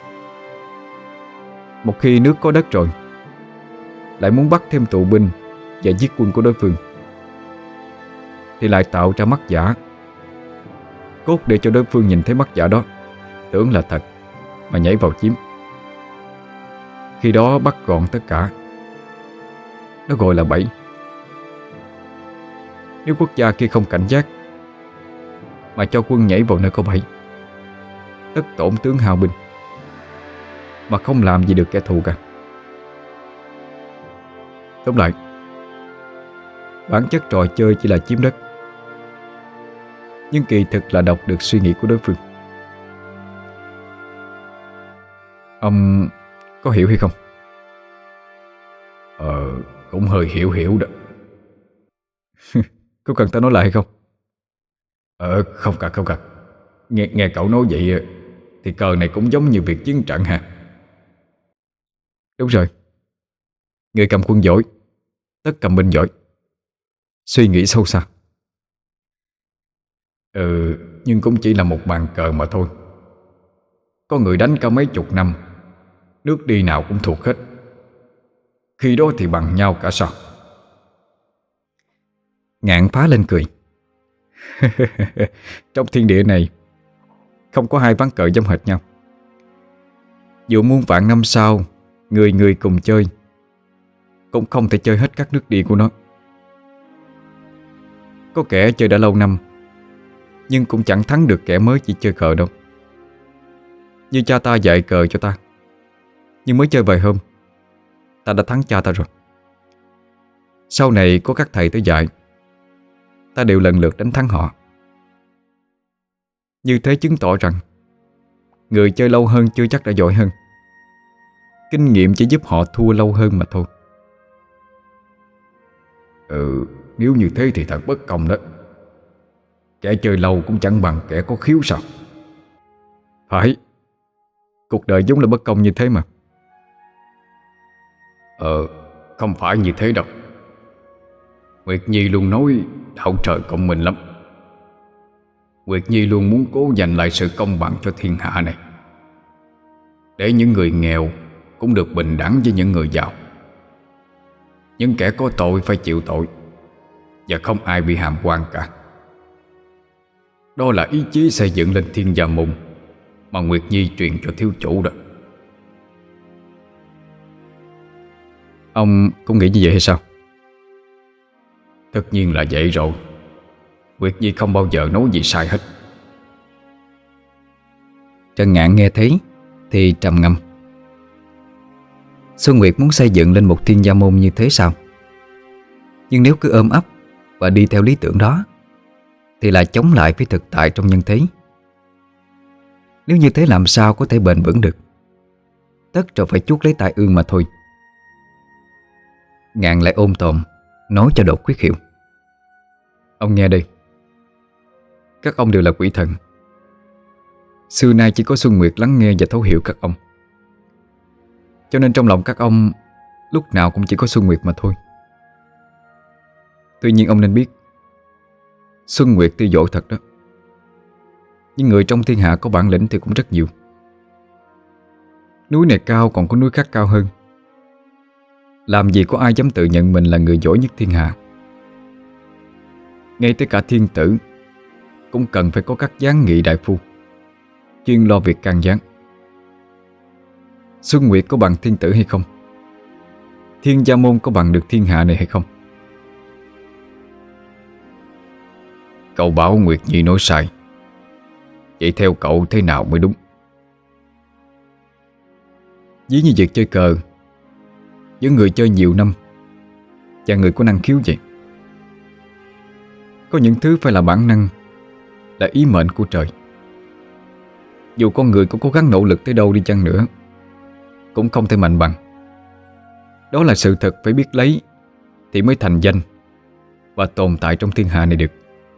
Một khi nước có đất rồi, lại muốn bắt thêm tù binh và giết quân của đối phương, thì lại tạo ra mắt giả, cốt để cho đối phương nhìn thấy mắt giả đó, tưởng là thật mà nhảy vào chiếm. Khi đó bắt gọn tất cả. Nó gọi là bẫy. Nếu quốc gia kia không cảnh giác mà cho quân nhảy vào nơi có bẫy, tất tổn tướng hao binh, mà không làm gì được kẻ thù cả. Tóm lại, bản chất trò chơi chỉ là chiếm đất, nhưng kỳ thực là đọc được suy nghĩ của đối phương. Ông có hiểu hay không? Cũng hơi hiểu đó. Có cần tao nói lại hay không? Không cần. Nghe cậu nói vậy thì cờ này cũng giống như việc chiến trận hả? Đúng rồi. Người cầm quân giỏi, tất cầm binh giỏi. Suy nghĩ sâu xa. Nhưng cũng chỉ là một bàn cờ mà thôi. Có người đánh cả mấy chục năm, nước đi nào cũng thuộc hết. Khi đó thì bằng nhau cả sao? Ngạn phá lên cười. Trong thiên địa này không có hai ván cờ giống hệt nhau. Dù muôn vạn năm sau người người cùng chơi, cũng không thể chơi hết các nước đi của nó. Có kẻ chơi đã lâu năm, nhưng cũng chẳng thắng được kẻ mới chỉ chơi cờ đâu. Như cha ta dạy cờ cho ta, nhưng mới chơi vài hôm ta đã thắng cha ta rồi. Sau này có các thầy tới dạy, ta đều lần lượt đánh thắng họ. Như thế chứng tỏ rằng người chơi lâu hơn chưa chắc đã giỏi hơn. Kinh nghiệm chỉ giúp họ thua lâu hơn mà thôi. Nếu như thế thì thật bất công đó. Kẻ chơi lâu cũng chẳng bằng kẻ có khiếu sao? Phải. Cuộc đời vốn là bất công như thế mà. Không phải như thế đâu. Nguyệt Nhi luôn nói đạo trời cộng mình lắm. Nguyệt Nhi luôn muốn cố giành lại sự công bằng cho thiên hạ này, để những người nghèo cũng được bình đẳng với những người giàu. Những kẻ có tội phải chịu tội, và không ai bị hàm oan cả. Đó là ý chí xây dựng lên Thiên Gia Môn mà Nguyệt Nhi truyền cho thiếu chủ đó. Ông cũng nghĩ như vậy hay sao? Tất nhiên là vậy rồi. Nguyệt Nhi không bao giờ nói gì sai hết. Trần Ngạn nghe thấy thì trầm ngâm. Xuân Nguyệt muốn xây dựng lên một Thiên Gia Môn như thế sao? Nhưng nếu cứ ôm ấp và đi theo lý tưởng đó thì là chống lại với thực tại trong nhân thế. Nếu như thế làm sao có thể bền vững được? Tất rồi phải chuốc lấy tai ương mà thôi. Ngạn lại ôm tồn nói cho Đột Quyết hiểu. Ông nghe đây, các ông đều là quỷ thần. Xưa nay chỉ có Xuân Nguyệt lắng nghe và thấu hiểu các ông, cho nên trong lòng các ông lúc nào cũng chỉ có Xuân Nguyệt mà thôi. Tuy nhiên ông nên biết, Xuân Nguyệt tuy giỏi thật đó, nhưng người trong thiên hạ có bản lĩnh thì cũng rất nhiều. Núi này cao còn có núi khác cao hơn. Làm gì có ai dám tự nhận mình là người giỏi nhất thiên hạ. Ngay tới cả thiên tử cũng cần phải có các giáng nghị đại phu chuyên lo việc can gián. Xuân Nguyệt có bằng thiên tử hay không? Thiên Gia Môn có bằng được thiên hạ này hay không? Cậu bảo Nguyệt Nhi nói sai, vậy theo cậu thế nào mới đúng? Ví như việc chơi cờ giữa người chơi nhiều năm và người có năng khiếu vậy. Có những thứ phải là bản năng, là ý mệnh của trời. Dù con người có cố gắng nỗ lực tới đâu đi chăng nữa cũng không thể mạnh bằng. Đó là sự thật phải biết lấy thì mới thành danh và tồn tại trong thiên hạ này được.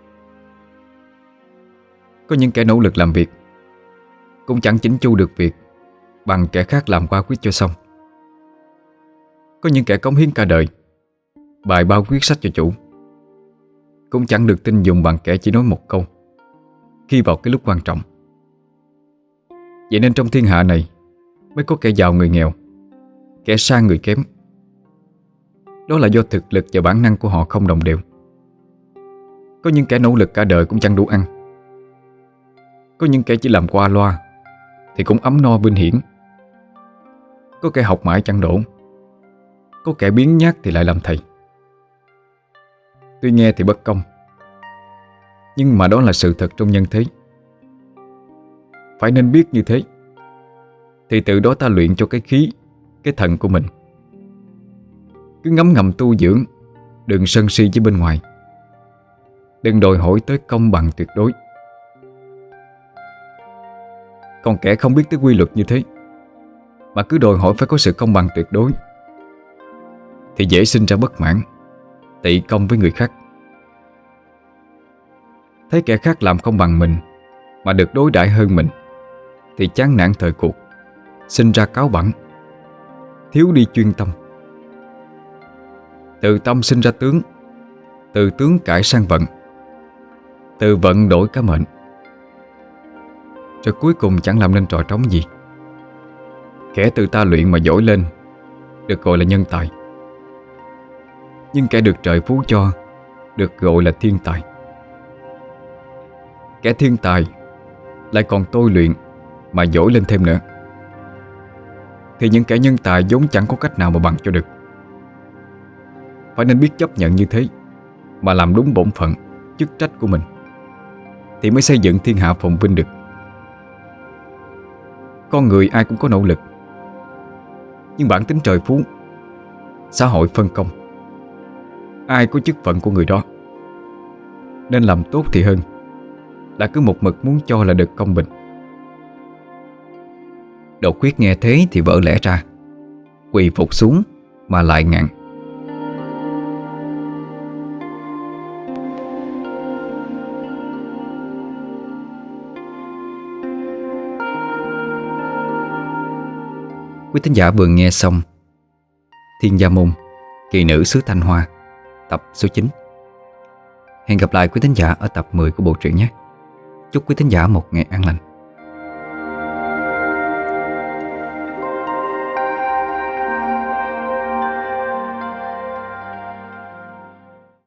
Có những kẻ nỗ lực làm việc cũng chẳng chỉnh chu được việc bằng kẻ khác làm qua quyết cho xong. Có những kẻ cống hiến cả đời, bài bao quyết sách cho chủ, cũng chẳng được tin dùng bằng kẻ chỉ nói một câu khi vào cái lúc quan trọng. Vậy nên trong thiên hạ này mới có kẻ giàu người nghèo, kẻ sang người kém. Đó là do thực lực và bản năng của họ không đồng đều. Có những kẻ nỗ lực cả đời cũng chẳng đủ ăn. Có những kẻ chỉ làm qua loa thì cũng ấm no vinh hiển. Có kẻ học mãi chẳng đỗ. Có kẻ biếng nhác thì lại làm thầy. Tuy nghe thì bất công, nhưng mà đó là sự thật trong nhân thế. Phải nên biết như thế, thì từ đó ta luyện cho cái khí, cái thần của mình. Cứ ngấm ngầm tu dưỡng, đừng sân si với bên ngoài. Đừng đòi hỏi tới công bằng tuyệt đối. Còn kẻ không biết tới quy luật như thế mà cứ đòi hỏi phải có sự công bằng tuyệt đối thì dễ sinh ra bất mãn, tị công với người khác. Thấy kẻ khác làm không bằng mình mà được đối đãi hơn mình thì chán nản thời cuộc, sinh ra cáu bẳn, thiếu đi chuyên tâm. Từ tâm sinh ra tướng, từ tướng cải sang vận, từ vận đổi cả mệnh, rồi cuối cùng chẳng làm nên trò trống gì. Kẻ từ ta luyện mà giỏi lên được gọi là nhân tài, nhưng kẻ được trời phú cho được gọi là thiên tài. Kẻ thiên tài lại còn tôi luyện mà giỏi lên thêm nữa thì những kẻ nhân tài vốn chẳng có cách nào mà bằng cho được. Phải nên biết chấp nhận như thế mà làm đúng bổn phận, chức trách của mình thì mới xây dựng thiên hạ phồn vinh được. Con người ai cũng có nỗ lực, nhưng bản tính trời phú, xã hội phân công, ai có chức phận của người đó. Nên làm tốt thì hơn là cứ một mực muốn cho là được công bình. Đột Quyết nghe thế thì vỡ lẽ ra, quỳ phục xuống mà lại ngạn. Quý thính giả vừa nghe xong Thiên Gia Môn, Kỳ Nữ xứ Thanh Hoa, tập số 9. Hẹn gặp lại quý thính giả ở tập 10 của bộ truyện nhé. Chúc quý thính giả một ngày an lành.